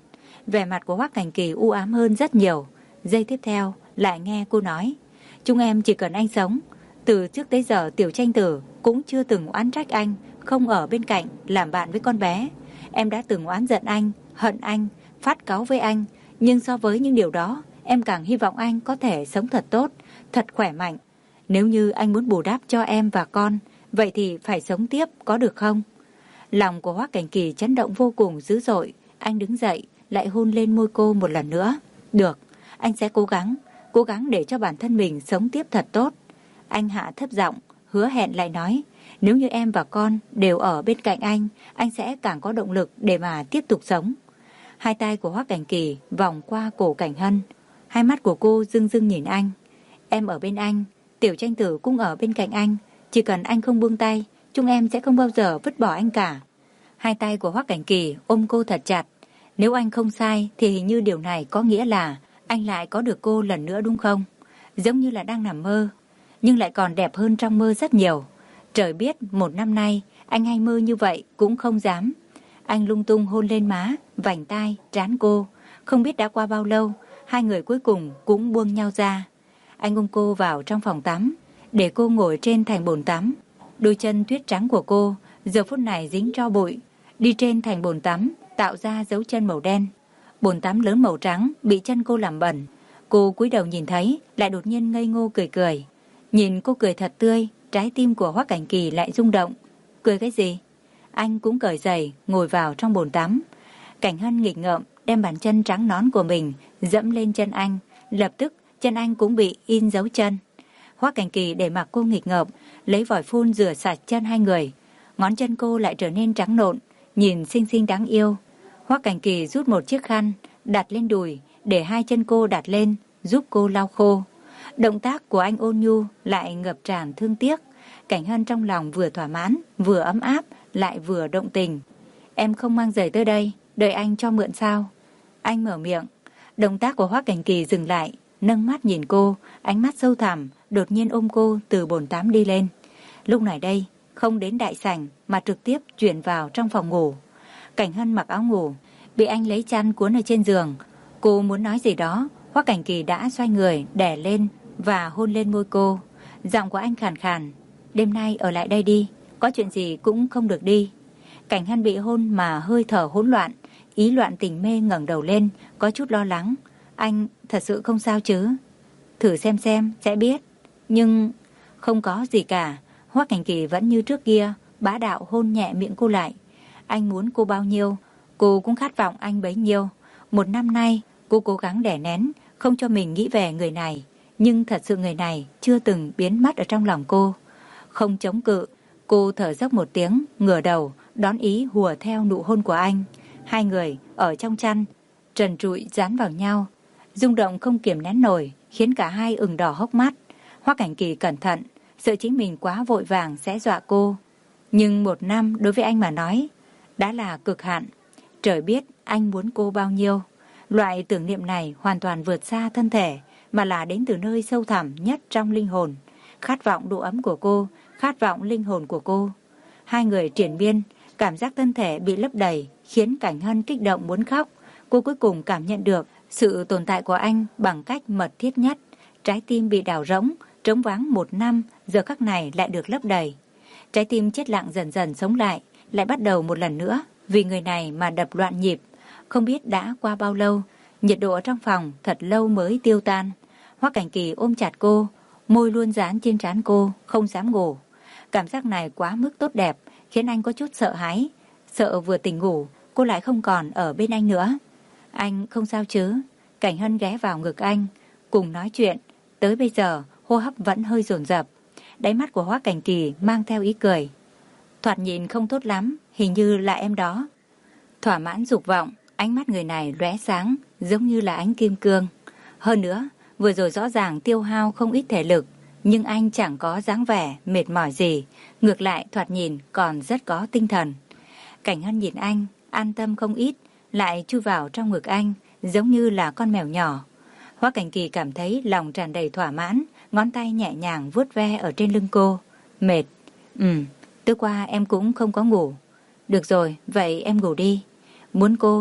Vẻ mặt của Hoắc Cảnh Kỳ u ám hơn rất nhiều. Giây tiếp theo lại nghe cô nói, chúng em chỉ cần anh sống. Từ trước tới giờ Tiểu Tranh Tử cũng chưa từng oán trách anh không ở bên cạnh làm bạn với con bé. Em đã từng oán giận anh, hận anh, phát cáu với anh. Nhưng so với những điều đó, em càng hy vọng anh có thể sống thật tốt, thật khỏe mạnh. Nếu như anh muốn bù đắp cho em và con, vậy thì phải sống tiếp, có được không? Lòng của Hoắc Cảnh Kỳ chấn động vô cùng dữ dội. Anh đứng dậy, lại hôn lên môi cô một lần nữa. Được, anh sẽ cố gắng, cố gắng để cho bản thân mình sống tiếp thật tốt. Anh hạ thấp giọng, hứa hẹn lại nói, nếu như em và con đều ở bên cạnh anh, anh sẽ càng có động lực để mà tiếp tục sống. Hai tay của Hoắc Cảnh Kỳ vòng qua cổ Cảnh Hân. Hai mắt của cô rưng rưng nhìn anh. Em ở bên anh, Tiểu Tranh Tử cũng ở bên cạnh anh. Chỉ cần anh không buông tay, chúng em sẽ không bao giờ vứt bỏ anh cả. Hai tay của Hoắc Cảnh Kỳ ôm cô thật chặt. Nếu anh không sai thì hình như điều này có nghĩa là anh lại có được cô lần nữa đúng không? Giống như là đang nằm mơ, nhưng lại còn đẹp hơn trong mơ rất nhiều. Trời biết một năm nay anh hay mơ như vậy cũng không dám. Anh lung tung hôn lên má, vành tai, trán cô. Không biết đã qua bao lâu, hai người cuối cùng cũng buông nhau ra. Anh ôm cô vào trong phòng tắm, để cô ngồi trên thành bồn tắm. Đôi chân tuyết trắng của cô giờ phút này dính tro bụi, đi trên thành bồn tắm tạo ra dấu chân màu đen. Bồn tắm lớn màu trắng bị chân cô làm bẩn. Cô cúi đầu nhìn thấy, lại đột nhiên ngây ngô cười cười. Nhìn cô cười thật tươi, trái tim của Hoắc Cảnh Kỳ lại rung động. Cười cái gì? Anh cũng cởi giày, ngồi vào trong bồn tắm. Cảnh Hân nghịch ngợm đem bàn chân trắng nõn của mình dẫm lên chân anh. Lập tức chân anh cũng bị in dấu chân. Hoắc Cảnh Kỳ để mặc cô nghịch ngợm, lấy vòi phun rửa sạch chân hai người. Ngón chân cô lại trở nên trắng nộn, nhìn xinh xinh đáng yêu. Hoắc Cảnh Kỳ rút một chiếc khăn đặt lên đùi, để hai chân cô đặt lên, giúp cô lau khô. Động tác của anh ôn nhu lại ngập tràn thương tiếc. Cảnh Hân trong lòng vừa thỏa mãn, vừa ấm áp, lại vừa động tình. Em không mang giày tới đây, đợi anh cho mượn sao? Anh mở miệng. Động tác của Hoắc Cảnh Kỳ dừng lại, nâng mắt nhìn cô, ánh mắt sâu thẳm, đột nhiên ôm cô từ bồn tắm đi lên. Lúc này đây, không đến đại sảnh mà trực tiếp chuyển vào trong phòng ngủ. Cảnh Hân mặc áo ngủ, bị anh lấy chăn cuốn ở trên giường. Cô muốn nói gì đó, Hoắc Cảnh Kỳ đã xoay người, đè lên và hôn lên môi cô. Giọng của anh khàn khàn. Đêm nay ở lại đây đi, có chuyện gì cũng không được đi. Cảnh Hân bị hôn mà hơi thở hỗn loạn, ý loạn tình mê ngẩng đầu lên, có chút lo lắng. Anh thật sự không sao chứ? Thử xem xem, sẽ biết. Nhưng không có gì cả. Hoắc Cảnh Kỳ vẫn như trước kia, bá đạo hôn nhẹ miệng cô lại. Anh muốn cô bao nhiêu, cô cũng khát vọng anh bấy nhiêu. Một năm nay, cô cố gắng đè nén, không cho mình nghĩ về người này. Nhưng thật sự người này chưa từng biến mất ở trong lòng cô. Không chống cự, cô thở dốc một tiếng, ngửa đầu, đón ý hùa theo nụ hôn của anh. Hai người ở trong chăn, trần trụi dán vào nhau. Rung động không kiềm nén nổi, khiến cả hai ửng đỏ hốc mắt. Hoắc Cảnh Kỳ cẩn thận, sợ chính mình quá vội vàng sẽ dọa cô. Nhưng một năm đối với anh mà nói, đã là cực hạn. Trời biết anh muốn cô bao nhiêu. Loại tưởng niệm này hoàn toàn vượt xa thân thể, mà là đến từ nơi sâu thẳm nhất trong linh hồn. Khát vọng độ ấm của cô, khát vọng linh hồn của cô. Hai người triển miên, cảm giác thân thể bị lấp đầy, khiến Cảnh Hân kích động muốn khóc. Cô cuối cùng cảm nhận được sự tồn tại của anh bằng cách mật thiết nhất. Trái tim bị đào rỗng, trống vắng một năm, giờ khắc này lại được lấp đầy. Trái tim chết lặng dần dần sống lại, lại bắt đầu một lần nữa, vì người này mà đập loạn nhịp. Không biết đã qua bao lâu, nhiệt độ ở trong phòng thật lâu mới tiêu tan. Hoắc Cảnh Kỳ ôm chặt cô, môi luôn dán trên trán cô, không dám ngủ. Cảm giác này quá mức tốt đẹp, khiến anh có chút sợ hãi. Sợ vừa tỉnh ngủ, cô lại không còn ở bên anh nữa. Anh không sao chứ? Cảnh Hân ghé vào ngực anh, cùng nói chuyện. Tới bây giờ, hô hấp vẫn hơi dồn dập. Đáy mắt của Hoắc Cảnh Kỳ mang theo ý cười. Thoạt nhìn không tốt lắm, hình như là em đó. Thỏa mãn dục vọng, ánh mắt người này lóe sáng, giống như là ánh kim cương. Hơn nữa, vừa rồi rõ ràng tiêu hao không ít thể lực, nhưng anh chẳng có dáng vẻ mệt mỏi gì, ngược lại thoạt nhìn còn rất có tinh thần. Cảnh Hân nhìn anh, an tâm không ít, lại chui vào trong ngực anh, giống như là con mèo nhỏ. Hoắc Cảnh Kỳ cảm thấy lòng tràn đầy thỏa mãn, ngón tay nhẹ nhàng vuốt ve ở trên lưng cô. Mệt. Ừ, tối qua em cũng không có ngủ. Được rồi, vậy em ngủ đi. Muốn cô.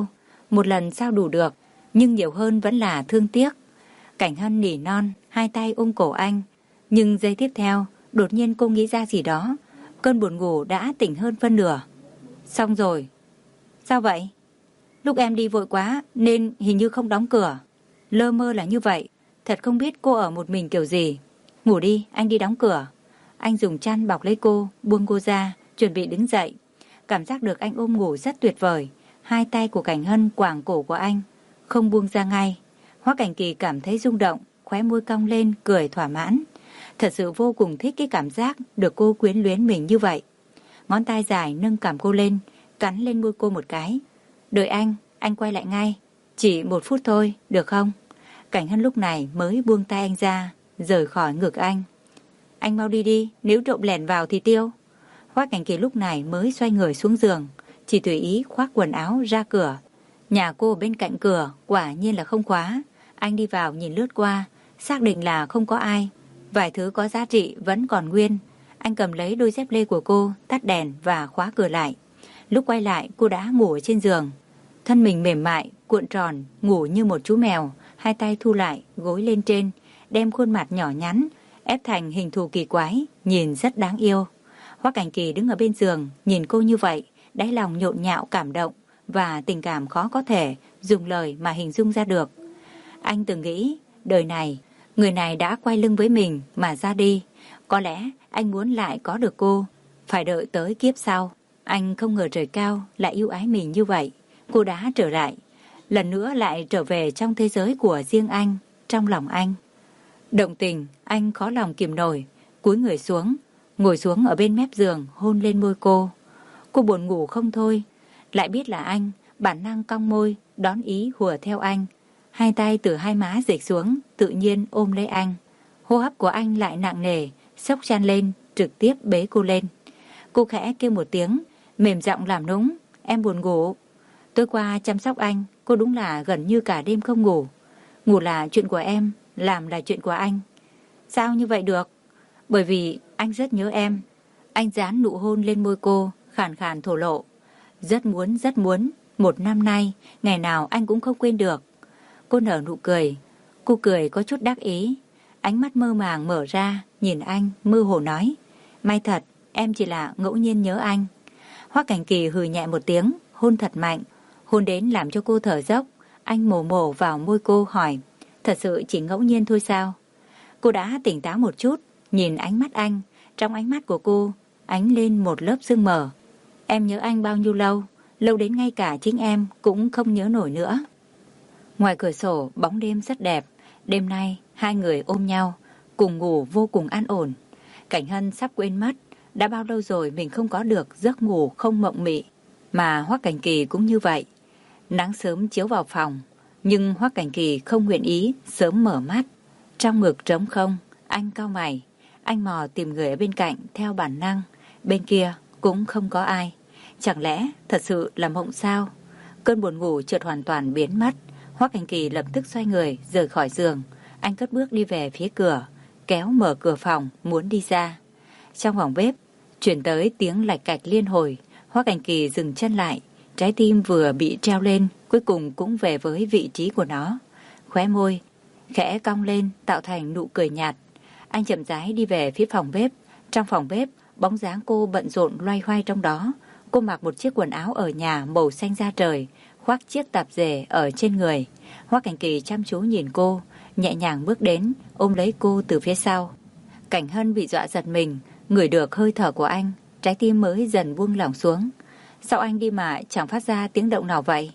Một lần sao đủ được, nhưng nhiều hơn vẫn là thương tiếc. Cảnh Hân nỉ non, hai tay ôm cổ anh. Nhưng giây tiếp theo, đột nhiên cô nghĩ ra gì đó. Cơn buồn ngủ đã tỉnh hơn phân nửa. Xong rồi. Sao vậy? Lúc em đi vội quá nên hình như không đóng cửa. Lơ mơ là như vậy. Thật không biết cô ở một mình kiểu gì. Ngủ đi, anh đi đóng cửa. Anh dùng chăn bọc lấy cô, buông cô ra, chuẩn bị đứng dậy. Cảm giác được anh ôm ngủ rất tuyệt vời. Hai tay của Cảnh Hân quàng cổ của anh, không buông ra ngay. Hoắc Cảnh Kỳ cảm thấy rung động, khóe môi cong lên, cười thỏa mãn. Thật sự vô cùng thích cái cảm giác được cô quyến luyến mình như vậy. Ngón tay dài nâng cằm cô lên, cắn lên môi cô một cái. Đợi anh, anh quay lại ngay. Chỉ một phút thôi, được không? Cảnh Hân lúc này mới buông tay anh ra, rời khỏi ngực anh. Anh mau đi đi, nếu trộm lẻn vào thì tiêu. Hoắc Cảnh Kỳ lúc này mới xoay người xuống giường, chỉ tùy ý khoác quần áo ra cửa. Nhà cô bên cạnh cửa, quả nhiên là không khóa. Anh đi vào nhìn lướt qua, xác định là không có ai. Vài thứ có giá trị vẫn còn nguyên. Anh cầm lấy đôi dép lê của cô, tắt đèn và khóa cửa lại. Lúc quay lại, cô đã ngủ ở trên giường. Thân mình mềm mại, cuộn tròn, ngủ như một chú mèo. Hai tay thu lại, gối lên trên, đem khuôn mặt nhỏ nhắn ép thành hình thù kỳ quái, nhìn rất đáng yêu. Hoắc Cảnh Kỳ đứng ở bên giường, nhìn cô như vậy, đáy lòng nhộn nhạo cảm động và tình cảm khó có thể dùng lời mà hình dung ra được. Anh từng nghĩ, đời này, người này đã quay lưng với mình mà ra đi. Có lẽ anh muốn lại có được cô, phải đợi tới kiếp sau. Anh không ngờ trời cao lại yêu ái mình như vậy. Cô đã trở lại, lần nữa lại trở về trong thế giới của riêng anh, trong lòng anh. Động tình, anh khó lòng kìm nổi, cúi người xuống, ngồi xuống ở bên mép giường hôn lên môi cô. Cô buồn ngủ không thôi, lại biết là anh, bản năng cong môi, đón ý hùa theo anh. Hai tay từ hai má dịch xuống, tự nhiên ôm lấy anh. Hô hấp của anh lại nặng nề, xốc chăn lên, trực tiếp bế cô lên. Cô khẽ kêu một tiếng, mềm giọng làm nũng, em buồn ngủ. Tối qua chăm sóc anh, cô đúng là gần như cả đêm không ngủ. Ngủ là chuyện của em, làm là chuyện của anh. Sao như vậy được? Bởi vì anh rất nhớ em. Anh dán nụ hôn lên môi cô, khàn khàn thổ lộ. Rất muốn, rất muốn, một năm nay, ngày nào anh cũng không quên được. Cô nở nụ cười. Cô cười có chút đắc ý. Ánh mắt mơ màng mở ra, nhìn anh, mơ hồ nói. May thật, em chỉ là ngẫu nhiên nhớ anh. Hoắc Cảnh Kỳ hừ nhẹ một tiếng, hôn thật mạnh. Hôn đến làm cho cô thở dốc. Anh mổ mổ vào môi cô hỏi. Thật sự chỉ ngẫu nhiên thôi sao? Cô đã tỉnh táo một chút, nhìn ánh mắt anh. Trong ánh mắt của cô, ánh lên một lớp sương mờ. Em nhớ anh bao nhiêu lâu? Lâu đến ngay cả chính em cũng không nhớ nổi nữa. Ngoài cửa sổ, bóng đêm rất đẹp. Đêm nay, hai người ôm nhau, cùng ngủ vô cùng an ổn. Cảnh Hân sắp quên mất, đã bao lâu rồi mình không có được giấc ngủ không mộng mị. Mà Hoắc Cảnh Kỳ cũng như vậy. Nắng sớm chiếu vào phòng, nhưng Hoắc Cảnh Kỳ không nguyện ý sớm mở mắt. Trong ngực trống không, anh cau mày. Anh mò tìm người ở bên cạnh theo bản năng. Bên kia cũng không có ai. Chẳng lẽ thật sự là mộng sao? Cơn buồn ngủ chợt hoàn toàn biến mất. Hoắc Cảnh Kỳ lập tức xoay người rời khỏi giường. Anh cất bước đi về phía cửa, kéo mở cửa phòng muốn đi ra. Trong phòng bếp chuyển tới tiếng lạch cạch liên hồi. Hoắc Cảnh Kỳ dừng chân lại. Trái tim vừa bị treo lên, cuối cùng cũng về với vị trí của nó. Khóe môi khẽ cong lên tạo thành nụ cười nhạt. Anh chậm rãi đi về phía phòng bếp. Trong phòng bếp, bóng dáng cô bận rộn loay hoay trong đó. Cô mặc một chiếc quần áo ở nhà màu xanh da trời, khoác chiếc tạp dề ở trên người. Hoắc Cảnh Kỳ chăm chú nhìn cô, nhẹ nhàng bước đến, ôm lấy cô từ phía sau. Cảnh Hân bị dọa giật mình, ngửi được hơi thở của anh, trái tim mới dần buông lỏng xuống. Sao anh đi mà chẳng phát ra tiếng động nào vậy?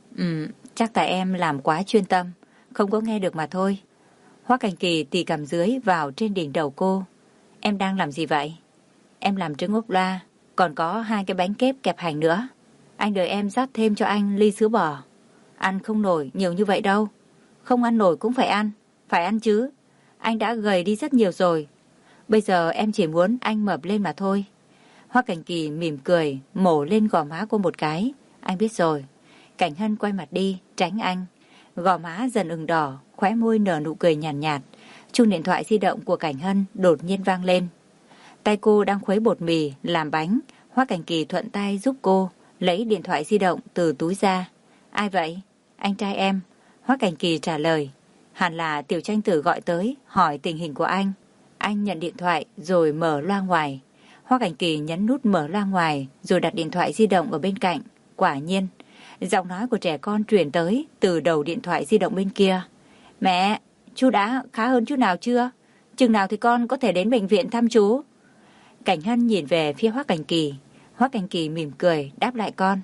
Ừ, chắc tại em làm quá chuyên tâm, không có nghe được mà thôi. Hoắc Cảnh Kỳ tì cằm dưới vào trên đỉnh đầu cô. Em đang làm gì vậy? Em làm trứng ốp la, còn có hai cái bánh kép kẹp hành nữa. Anh đợi em rót thêm cho anh ly sữa bò. Ăn không nổi nhiều như vậy đâu. Không ăn nổi cũng phải ăn, phải ăn chứ. Anh đã gầy đi rất nhiều rồi. Bây giờ em chỉ muốn anh mập lên mà thôi. Hoắc Cảnh Kỳ mỉm cười, mổ lên gò má cô một cái. Anh biết rồi. Cảnh Hân quay mặt đi, tránh anh. Gò má dần ửng đỏ, khóe môi nở nụ cười nhàn nhạt, nhạt. Chuông điện thoại di động của Cảnh Hân đột nhiên vang lên. Tay cô đang khuấy bột mì, làm bánh. Hoắc Cảnh Kỳ thuận tay giúp cô lấy điện thoại di động từ túi ra. Ai vậy? Anh trai em. Hoắc Cảnh Kỳ trả lời. Hẳn là Tiểu Tranh Tử gọi tới hỏi tình hình của anh. Anh nhận điện thoại rồi mở loa ngoài. Hoắc Cảnh Kỳ nhấn nút mở loa ngoài rồi đặt điện thoại di động ở bên cạnh. Quả nhiên, giọng nói của trẻ con truyền tới từ đầu điện thoại di động bên kia. Mẹ, chú đã khá hơn chút nào chưa? Chừng nào thì con có thể đến bệnh viện thăm chú? Cảnh Hân nhìn về phía Hoắc Cảnh Kỳ. Hoắc Cảnh Kỳ mỉm cười đáp lại con.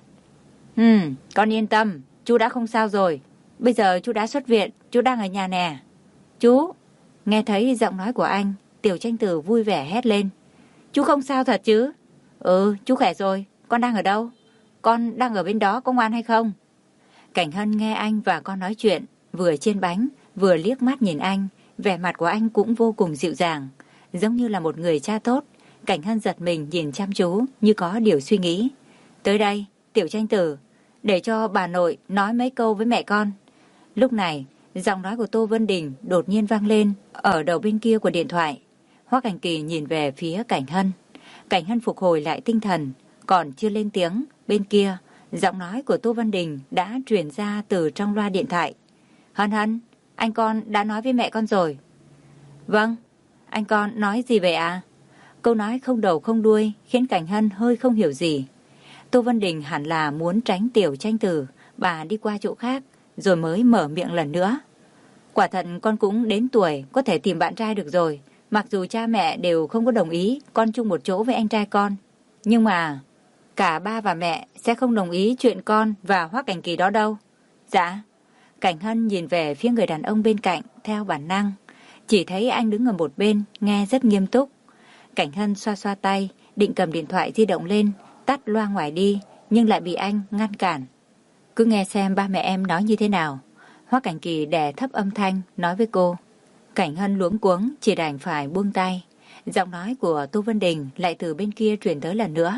Ừm, con yên tâm, chú đã không sao rồi. Bây giờ chú đã xuất viện, chú đang ở nhà nè. Chú, nghe thấy giọng nói của anh, Tiểu Tranh Tử vui vẻ hét lên. Chú không sao thật chứ? Ừ, chú khỏe rồi, con đang ở đâu? Con đang ở bên đó, có ngoan hay không? Cảnh Hân nghe anh và con nói chuyện, vừa chiên bánh, vừa liếc mắt nhìn anh. Vẻ mặt của anh cũng vô cùng dịu dàng, giống như là một người cha tốt. Cảnh Hân giật mình nhìn chăm chú như có điều suy nghĩ. Tới đây, Tiểu Tranh Tử, để cho bà nội nói mấy câu với mẹ con. Lúc này, giọng nói của Tô Vân Đình đột nhiên vang lên ở đầu bên kia của điện thoại. Hoắc Cảnh Kỳ nhìn về phía Cảnh Hân. Cảnh Hân phục hồi lại tinh thần, còn chưa lên tiếng, bên kia, giọng nói của Tô Vân Đình đã truyền ra từ trong loa điện thoại. Hân Hân, anh con đã nói với mẹ con rồi. Vâng, anh con nói gì vậy à? Câu nói không đầu không đuôi khiến Cảnh Hân hơi không hiểu gì. Tô Vân Đình hẳn là muốn tránh Tiểu Tranh Tử, bà đi qua chỗ khác, rồi mới mở miệng lần nữa. Quả thật con cũng đến tuổi có thể tìm bạn trai được rồi. Mặc dù cha mẹ đều không có đồng ý con chung một chỗ với anh trai con. Nhưng mà cả ba và mẹ sẽ không đồng ý chuyện con và Hoắc Cảnh Kỳ đó đâu. Dạ. Cảnh Hân nhìn về phía người đàn ông bên cạnh theo bản năng. Chỉ thấy anh đứng ở một bên nghe rất nghiêm túc. Cảnh Hân xoa xoa tay, định cầm điện thoại di động lên, tắt loa ngoài đi, nhưng lại bị anh ngăn cản. Cứ nghe xem ba mẹ em nói như thế nào. Hoắc Cảnh Kỳ đè thấp âm thanh nói với cô. Cảnh Hân luống cuống chỉ đành phải buông tay. Giọng nói của Tô Vân Đình lại từ bên kia truyền tới lần nữa.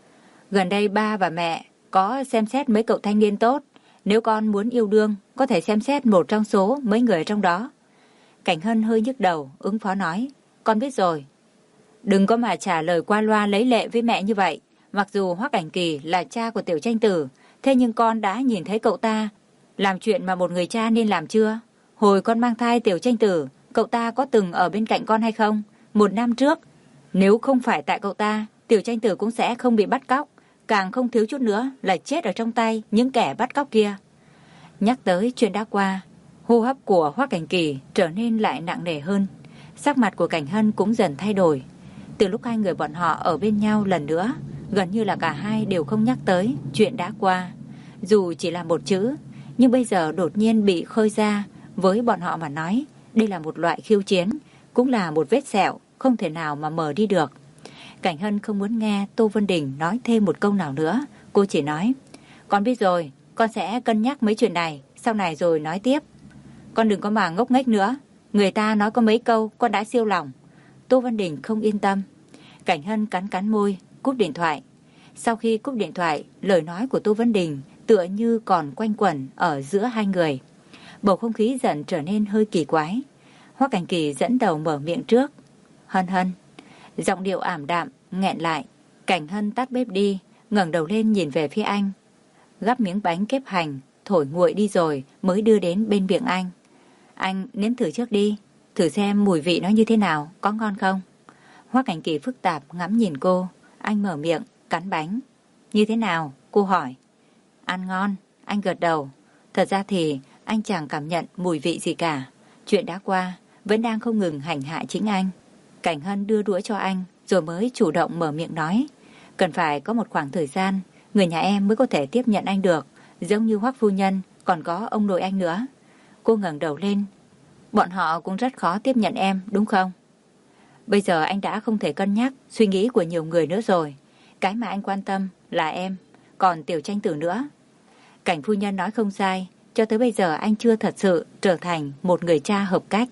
Gần đây ba và mẹ có xem xét mấy cậu thanh niên tốt. Nếu con muốn yêu đương, có thể xem xét một trong số mấy người trong đó. Cảnh Hân hơi nhức đầu, ứng phó nói. Con biết rồi. Đừng có mà trả lời qua loa lấy lệ với mẹ như vậy. Mặc dù Hoắc Cảnh Kỳ là cha của Tiểu Tranh Tử, thế nhưng con đã nhìn thấy cậu ta làm chuyện mà một người cha nên làm chưa? Hồi con mang thai Tiểu Tranh Tử, cậu ta có từng ở bên cạnh con hay không? Một năm trước, nếu không phải tại cậu ta, Tiểu Tranh Tử cũng sẽ không bị bắt cóc, càng không thiếu chút nữa là chết ở trong tay những kẻ bắt cóc kia. Nhắc tới chuyện đã qua, hô hấp của Hoắc Cảnh Kỳ trở nên lại nặng nề hơn. Sắc mặt của Cảnh Hân cũng dần thay đổi. Từ lúc hai người bọn họ ở bên nhau lần nữa, gần như là cả hai đều không nhắc tới chuyện đã qua. Dù chỉ là một chữ, nhưng bây giờ đột nhiên bị khơi ra, với bọn họ mà nói, đây là một loại khiêu chiến, cũng là một vết sẹo, không thể nào mà mờ đi được. Cảnh Hân không muốn nghe Tô Vân Đình nói thêm một câu nào nữa, cô chỉ nói, con biết rồi, con sẽ cân nhắc mấy chuyện này, sau này rồi nói tiếp. Con đừng có mà ngốc nghếch nữa, người ta nói có mấy câu con đã siêu lòng. Tô Vân Đình không yên tâm. Cảnh Hân cắn cắn môi, cúp điện thoại. Sau khi cúp điện thoại, lời nói của Tô Vân Đình tựa như còn quanh quẩn ở giữa hai người. Bầu không khí dần trở nên hơi kỳ quái. Hoắc Cảnh Kỳ dẫn đầu mở miệng trước. Hân Hân. Giọng điệu ảm đạm, nghẹn lại. Cảnh Hân tắt bếp đi, ngẩng đầu lên nhìn về phía anh. Gắp miếng bánh kếp hành, thổi nguội đi rồi mới đưa đến bên miệng anh. Anh nếm thử trước đi, thử xem mùi vị nó như thế nào, có ngon không? Hoắc Cảnh Kỳ phức tạp ngắm nhìn cô. Anh mở miệng, cắn bánh. Như thế nào? Cô hỏi. Ăn ngon, anh gật đầu. Thật ra thì anh chẳng cảm nhận mùi vị gì cả. Chuyện đã qua, vẫn đang không ngừng hành hạ chính anh. Cảnh Hân đưa đũa cho anh, rồi mới chủ động mở miệng nói. Cần phải có một khoảng thời gian, người nhà em mới có thể tiếp nhận anh được, giống như Hoắc phu nhân, còn có ông nội anh nữa. Cô ngẩng đầu lên. Bọn họ cũng rất khó tiếp nhận em, đúng không? Bây giờ anh đã không thể cân nhắc suy nghĩ của nhiều người nữa rồi. Cái mà anh quan tâm là em, còn Tiểu Tranh Tử nữa. Cảnh phu nhân nói không sai, cho tới bây giờ anh chưa thật sự trở thành một người cha hợp cách.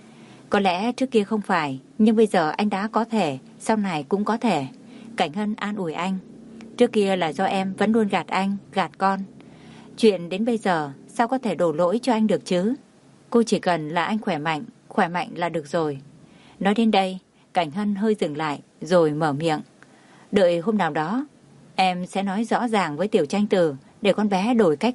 Có lẽ trước kia không phải, nhưng bây giờ anh đã có thể, sau này cũng có thể. Cảnh Hân an ủi anh. Trước kia là do em vẫn luôn gạt anh, gạt con. Chuyện đến bây giờ sao có thể đổ lỗi cho anh được chứ? Cô chỉ cần là anh khỏe mạnh, khỏe mạnh là được rồi. Nói đến đây, Cảnh Hân hơi dừng lại, rồi mở miệng. Đợi hôm nào đó, em sẽ nói rõ ràng với Tiểu Tranh Tử để con bé đổi cách gọi,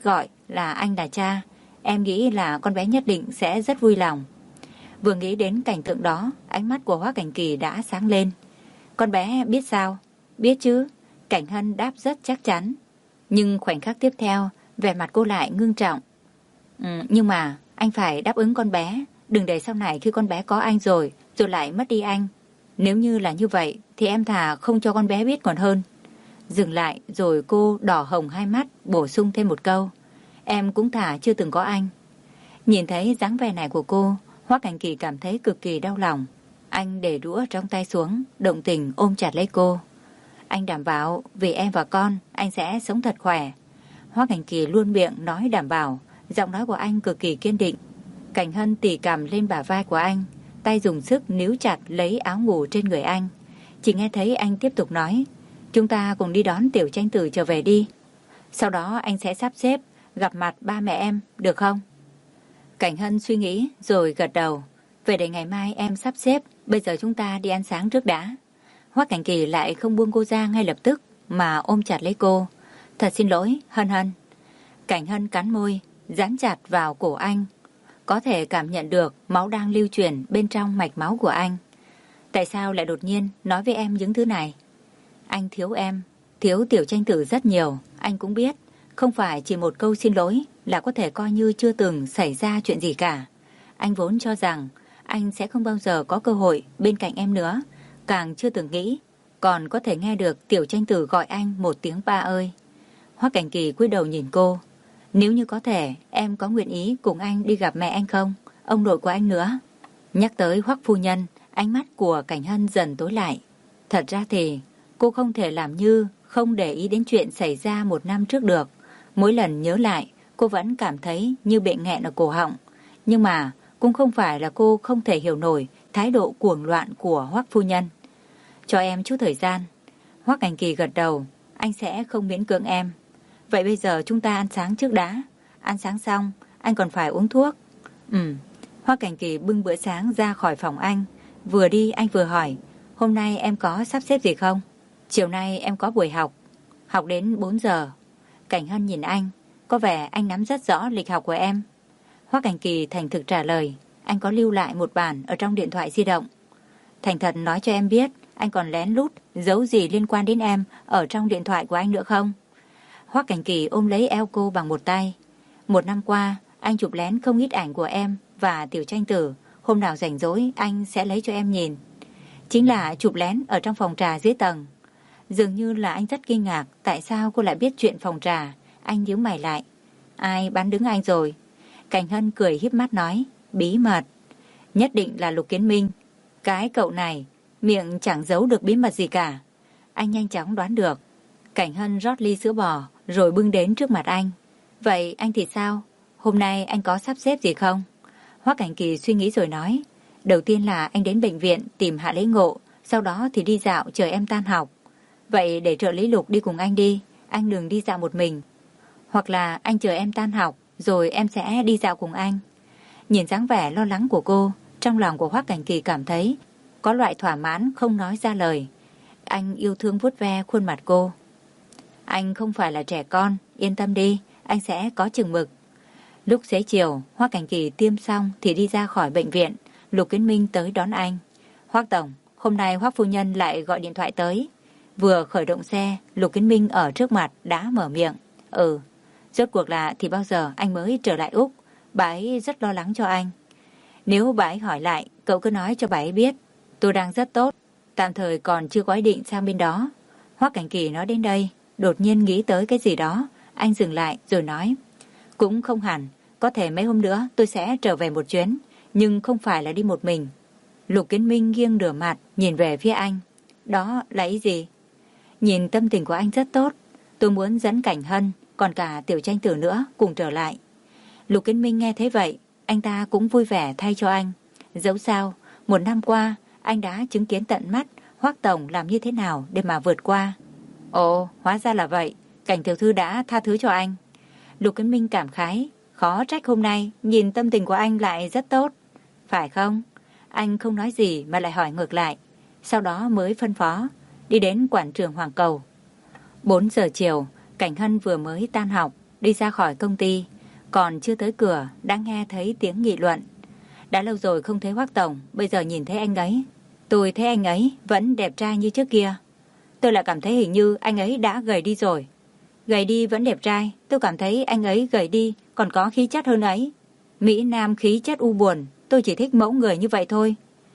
là anh là cha, em nghĩ là con bé nhất định sẽ rất vui lòng. Vừa nghĩ đến cảnh tượng đó, ánh mắt của Hoắc Cảnh Kỳ đã sáng lên. Con bé biết sao? Biết chứ, Cảnh Hân đáp rất chắc chắn. Nhưng khoảnh khắc tiếp theo, vẻ mặt cô lại ngưng trọng. Ừ, nhưng mà anh phải đáp ứng con bé, đừng để sau này khi con bé có anh rồi, rồi lại mất đi anh. Nếu như là như vậy, thì em thà không cho con bé biết còn hơn. Dừng lại rồi cô đỏ hồng hai mắt, bổ sung thêm một câu. Em cũng thà chưa từng có anh. Nhìn thấy dáng vẻ này của cô, Hoắc Cảnh Kỳ cảm thấy cực kỳ đau lòng. Anh để đũa trong tay xuống, động tình ôm chặt lấy cô. Anh đảm bảo vì em và con, anh sẽ sống thật khỏe. Hoắc Cảnh Kỳ luôn miệng nói đảm bảo, giọng nói của anh cực kỳ kiên định. Cảnh Hân tì cằm lên bả vai của anh, tay dùng sức níu chặt lấy áo ngủ trên người anh. Chỉ nghe thấy anh tiếp tục nói, chúng ta cùng đi đón Tiểu Tranh Tử trở về đi. Sau đó anh sẽ sắp xếp gặp mặt ba mẹ em, được không? Cảnh Hân suy nghĩ rồi gật đầu. Về để ngày mai em sắp xếp, bây giờ chúng ta đi ăn sáng trước đã. Hoắc Cảnh Kỳ lại không buông cô ra ngay lập tức, mà ôm chặt lấy cô. Thật xin lỗi, Hân Hân. Cảnh Hân cắn môi, dán chặt vào cổ anh. Có thể cảm nhận được máu đang lưu chuyển bên trong mạch máu của anh. Tại sao lại đột nhiên nói với em những thứ này? Anh thiếu em, thiếu Tiểu Tranh Tử rất nhiều, anh cũng biết. Không phải chỉ một câu xin lỗi là có thể coi như chưa từng xảy ra chuyện gì cả. Anh vốn cho rằng anh sẽ không bao giờ có cơ hội bên cạnh em nữa, càng chưa từng nghĩ còn có thể nghe được Tiểu Tranh Tử gọi anh một tiếng ba ơi. Hoắc Cảnh Kỳ cúi đầu nhìn cô. Nếu như có thể, em có nguyện ý cùng anh đi gặp mẹ anh không? Ông nội của anh nữa. Nhắc tới Hoắc phu nhân, ánh mắt của Cảnh Hân dần tối lại. Thật ra thì cô không thể làm như không để ý đến chuyện xảy ra một năm trước được. Mỗi lần nhớ lại, cô vẫn cảm thấy như bị nghẹn ở cổ họng. Nhưng mà cũng không phải là cô không thể hiểu nổi thái độ cuồng loạn của Hoắc phu nhân. Cho em chút thời gian. Hoắc Cảnh Kỳ gật đầu, anh sẽ không miễn cưỡng em. Vậy bây giờ chúng ta ăn sáng trước đã. Ăn sáng xong, anh còn phải uống thuốc. Ừ. Hoắc Cảnh Kỳ bưng bữa sáng ra khỏi phòng anh. Vừa đi anh vừa hỏi, hôm nay em có sắp xếp gì không? Chiều nay em có buổi học. Học đến bốn giờ. Cảnh Hân nhìn anh, có vẻ anh nắm rất rõ lịch học của em. Hoắc Cảnh Kỳ thành thực trả lời, anh có lưu lại một bản ở trong điện thoại di động. Thành thật nói cho em biết, anh còn lén lút giấu gì liên quan đến em ở trong điện thoại của anh nữa không? Hoắc Cảnh Kỳ ôm lấy eo cô bằng một tay. Một năm qua, anh chụp lén không ít ảnh của em và Tiểu Tranh Tử. Hôm nào rảnh rỗi anh sẽ lấy cho em nhìn. Chính là chụp lén ở trong phòng trà dưới tầng. Dường như là anh rất kinh ngạc tại sao cô lại biết chuyện phòng trà. Anh nhíu mày lại. Ai bán đứng anh rồi? Cảnh Hân cười híp mắt nói, bí mật. Nhất định là Lục Kiến Minh. Cái cậu này, miệng chẳng giấu được bí mật gì cả. Anh nhanh chóng đoán được. Cảnh Hân rót ly sữa bò rồi bưng đến trước mặt anh. Vậy anh thì sao? Hôm nay anh có sắp xếp gì không? Hoắc Cảnh Kỳ suy nghĩ rồi nói. Đầu tiên là anh đến bệnh viện tìm Hạ Lễ Ngộ, sau đó thì đi dạo chờ em tan học. Vậy để trợ lý Lục đi cùng anh đi, anh đừng đi dạo một mình. Hoặc là anh chờ em tan học, rồi em sẽ đi dạo cùng anh. Nhìn dáng vẻ lo lắng của cô, trong lòng của Hoắc Cảnh Kỳ cảm thấy có loại thỏa mãn không nói ra lời. Anh yêu thương vuốt ve khuôn mặt cô. Anh không phải là trẻ con, yên tâm đi, anh sẽ có chừng mực. Lúc xế chiều, Hoắc Cảnh Kỳ tiêm xong thì đi ra khỏi bệnh viện. Lục Kiến Minh tới đón anh. Hoắc tổng, hôm nay Hoắc phu nhân lại gọi điện thoại tới. Vừa khởi động xe, Lục Kiến Minh ở trước mặt đã mở miệng. Ừ, rốt cuộc là thì bao giờ anh mới trở lại Úc? Bà ấy rất lo lắng cho anh. Nếu bà ấy hỏi lại, cậu cứ nói cho bà ấy biết. Tôi đang rất tốt, tạm thời còn chưa có ý định sang bên đó. Hoắc Cảnh Kỳ nói đến đây, đột nhiên nghĩ tới cái gì đó. Anh dừng lại rồi nói. Cũng không hẳn, có thể mấy hôm nữa tôi sẽ trở về một chuyến, nhưng không phải là đi một mình. Lục Kiến Minh nghiêng nửa mặt, nhìn về phía anh. Đó là ý gì? Nhìn tâm tình của anh rất tốt. Tôi muốn dẫn Cảnh Hân, còn cả Tiểu Tranh Tử nữa cùng trở lại. Lục Kiến Minh nghe thấy vậy, anh ta cũng vui vẻ thay cho anh. Dẫu sao, một năm qua, anh đã chứng kiến tận mắt Hoắc tổng làm như thế nào để mà vượt qua. Ồ, hóa ra là vậy, Cảnh tiểu thư đã tha thứ cho anh. Lục Kiến Minh cảm khái, khó trách hôm nay nhìn tâm tình của anh lại rất tốt. Phải không? Anh không nói gì mà lại hỏi ngược lại. Sau đó mới phân phó, đi đến quảng trường Hoàng Cầu. Bốn giờ chiều, Cảnh Hân vừa mới tan học, đi ra khỏi công ty. Còn chưa tới cửa đã nghe thấy tiếng nghị luận. Đã lâu rồi không thấy Hoắc tổng, bây giờ nhìn thấy anh ấy, tôi thấy anh ấy vẫn đẹp trai như trước kia. Tôi lại cảm thấy hình như anh ấy đã gầy đi rồi. Gầy đi vẫn đẹp trai, tôi cảm thấy anh ấy gầy đi còn có khí chất hơn ấy. Mỹ Nam khí chất u buồn, tôi chỉ thích mẫu người như vậy thôi.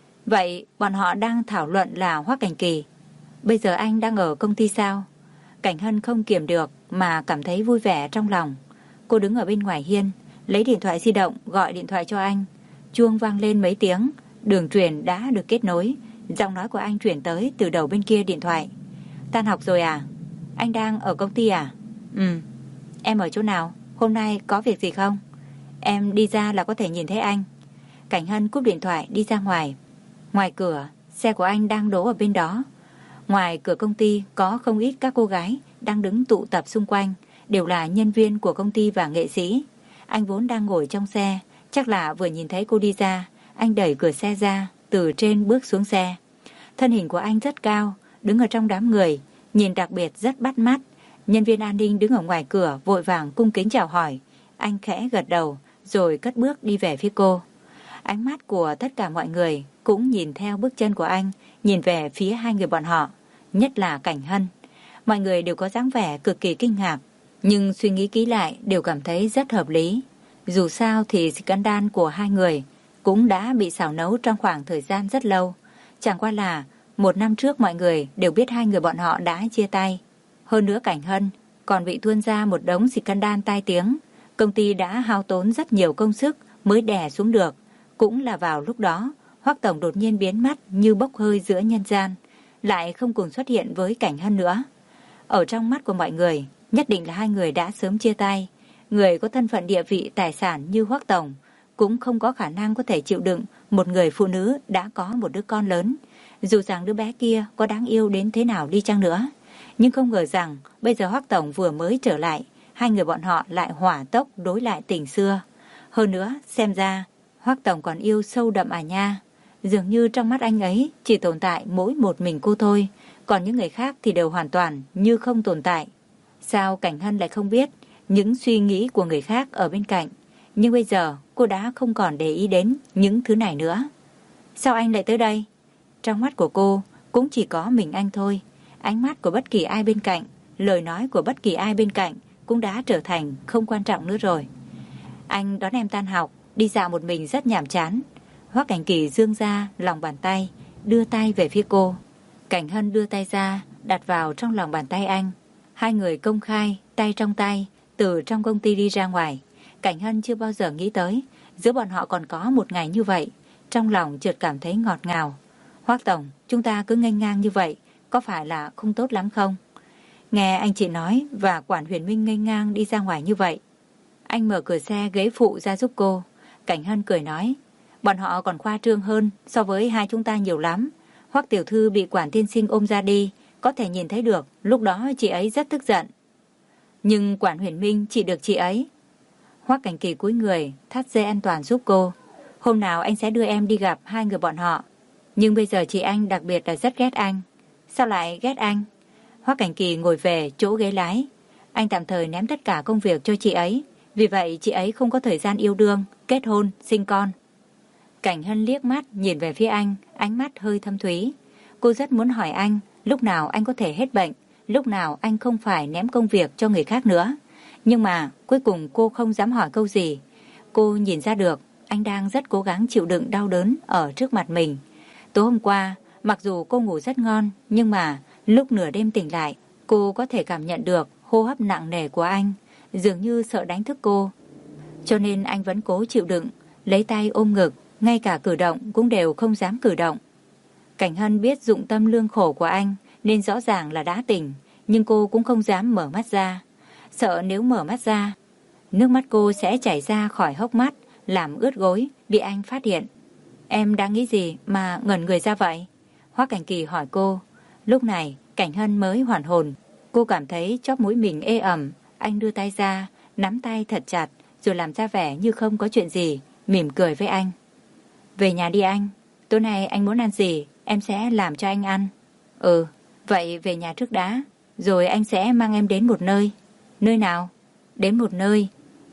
Vậy bọn họ đang thảo luận là Hoắc Cảnh Kỳ. Bây giờ anh đang ở công ty sao? Cảnh Hân không kiềm được mà cảm thấy vui vẻ trong lòng. Cô đứng ở bên ngoài hiên, lấy điện thoại di động gọi điện thoại cho anh. Chuông vang lên mấy tiếng, đường truyền đã được kết nối. Giọng nói của anh chuyển tới từ đầu bên kia điện thoại. Tan học rồi à? Anh đang ở công ty à? Ừ. Em ở chỗ nào? Hôm nay có việc gì không? Em đi ra là có thể nhìn thấy anh. Cảnh Hân cúp điện thoại đi ra ngoài. Ngoài cửa, xe của anh đang đỗ ở bên đó. Ngoài cửa công ty có không ít các cô gái đang đứng tụ tập xung quanh, đều là nhân viên của công ty và nghệ sĩ. Anh vốn đang ngồi trong xe, chắc là vừa nhìn thấy cô đi ra, anh đẩy cửa xe ra, từ trên bước xuống xe. Thân hình của anh rất cao, đứng ở trong đám người, nhìn đặc biệt rất bắt mắt. Nhân viên an ninh đứng ở ngoài cửa vội vàng cung kính chào hỏi. Anh khẽ gật đầu, rồi cất bước đi về phía cô. Ánh mắt của tất cả mọi người cũng nhìn theo bước chân của anh, nhìn về phía hai người bọn họ, nhất là Cảnh Hân. Mọi người đều có dáng vẻ cực kỳ kinh ngạc, nhưng suy nghĩ kỹ lại đều cảm thấy rất hợp lý. Dù sao thì scandal của hai người cũng đã bị xào nấu trong khoảng thời gian rất lâu. Chẳng qua là một năm trước mọi người đều biết hai người bọn họ đã chia tay. Hơn nữa Cảnh Hân còn bị tuôn ra một đống scandal tai tiếng. Công ty đã hao tốn rất nhiều công sức mới đè xuống được. Cũng là vào lúc đó, Hoắc tổng đột nhiên biến mất như bốc hơi giữa nhân gian, lại không cùng xuất hiện với Cảnh Hân nữa. Ở trong mắt của mọi người, nhất định là hai người đã sớm chia tay. Người có thân phận địa vị tài sản như Hoắc tổng cũng không có khả năng có thể chịu đựng một người phụ nữ đã có một đứa con lớn. Dù rằng đứa bé kia có đáng yêu đến thế nào đi chăng nữa, nhưng không ngờ rằng bây giờ Hoắc tổng vừa mới trở lại, hai người bọn họ lại hỏa tốc đối lại tình xưa. Hơn nữa, xem ra Hoắc tổng còn yêu sâu đậm à nha. Dường như trong mắt anh ấy chỉ tồn tại mỗi một mình cô thôi, còn những người khác thì đều hoàn toàn như không tồn tại. Sao Cảnh Hân lại không biết những suy nghĩ của người khác ở bên cạnh? Nhưng bây giờ cô đã không còn để ý đến những thứ này nữa. Sao anh lại tới đây? Trong mắt của cô cũng chỉ có mình anh thôi. Ánh mắt của bất kỳ ai bên cạnh, lời nói của bất kỳ ai bên cạnh cũng đã trở thành không quan trọng nữa rồi. Anh đón em tan học, đi dạo một mình rất nhàm chán. Hoắc Cảnh Kỳ giương ra lòng bàn tay, đưa tay về phía cô. Cảnh Hân đưa tay ra, đặt vào trong lòng bàn tay anh. Hai người công khai, tay trong tay, từ trong công ty đi ra ngoài. Cảnh Hân chưa bao giờ nghĩ tới giữa bọn họ còn có một ngày như vậy. Trong lòng chợt cảm thấy ngọt ngào. Hoắc tổng, chúng ta cứ nghênh ngang như vậy, có phải là không tốt lắm không? Nghe anh chị nói và Quản Huyền Minh nghênh ngang đi ra ngoài như vậy. Anh mở cửa xe ghế phụ ra giúp cô. Cảnh Hân cười nói, bọn họ còn khoa trương hơn so với hai chúng ta nhiều lắm. Hoắc tiểu thư bị Quản tiên sinh ôm ra đi, có thể nhìn thấy được, lúc đó chị ấy rất tức giận. Nhưng Quản Huyền Minh chỉ được chị ấy. Hoắc Cảnh Kỳ cúi người, thắt dây an toàn giúp cô. Hôm nào anh sẽ đưa em đi gặp hai người bọn họ. Nhưng bây giờ chị anh đặc biệt là rất ghét anh. Sao lại ghét anh? Hoắc Cảnh Kỳ ngồi về chỗ ghế lái. Anh tạm thời ném tất cả công việc cho chị ấy. Vì vậy chị ấy không có thời gian yêu đương, kết hôn, sinh con. Cảnh Hân liếc mắt nhìn về phía anh, ánh mắt hơi thâm thúy. Cô rất muốn hỏi anh lúc nào anh có thể hết bệnh, lúc nào anh không phải ném công việc cho người khác nữa. Nhưng mà cuối cùng cô không dám hỏi câu gì. Cô nhìn ra được anh đang rất cố gắng chịu đựng đau đớn ở trước mặt mình. Tối hôm qua, mặc dù cô ngủ rất ngon, nhưng mà lúc nửa đêm tỉnh lại, cô có thể cảm nhận được hô hấp nặng nề của anh, dường như sợ đánh thức cô. Cho nên anh vẫn cố chịu đựng, lấy tay ôm ngực, ngay cả cử động cũng đều không dám cử động. Cảnh Hân biết dụng tâm lương khổ của anh nên rõ ràng là đã tỉnh, nhưng cô cũng không dám mở mắt ra. Sợ nếu mở mắt ra, nước mắt cô sẽ chảy ra khỏi hốc mắt, làm ướt gối, bị anh phát hiện. Em đang nghĩ gì mà ngẩn người ra vậy? Hoắc Cảnh Kỳ hỏi cô. Lúc này, Cảnh Hân mới hoàn hồn. Cô cảm thấy chóp mũi mình ê ẩm. Anh đưa tay ra, nắm tay thật chặt, rồi làm ra vẻ như không có chuyện gì, mỉm cười với anh. Về nhà đi anh. Tối nay anh muốn ăn gì, em sẽ làm cho anh ăn. Ừ, vậy về nhà trước đã, rồi anh sẽ mang em đến một nơi. Nơi nào? Đến một nơi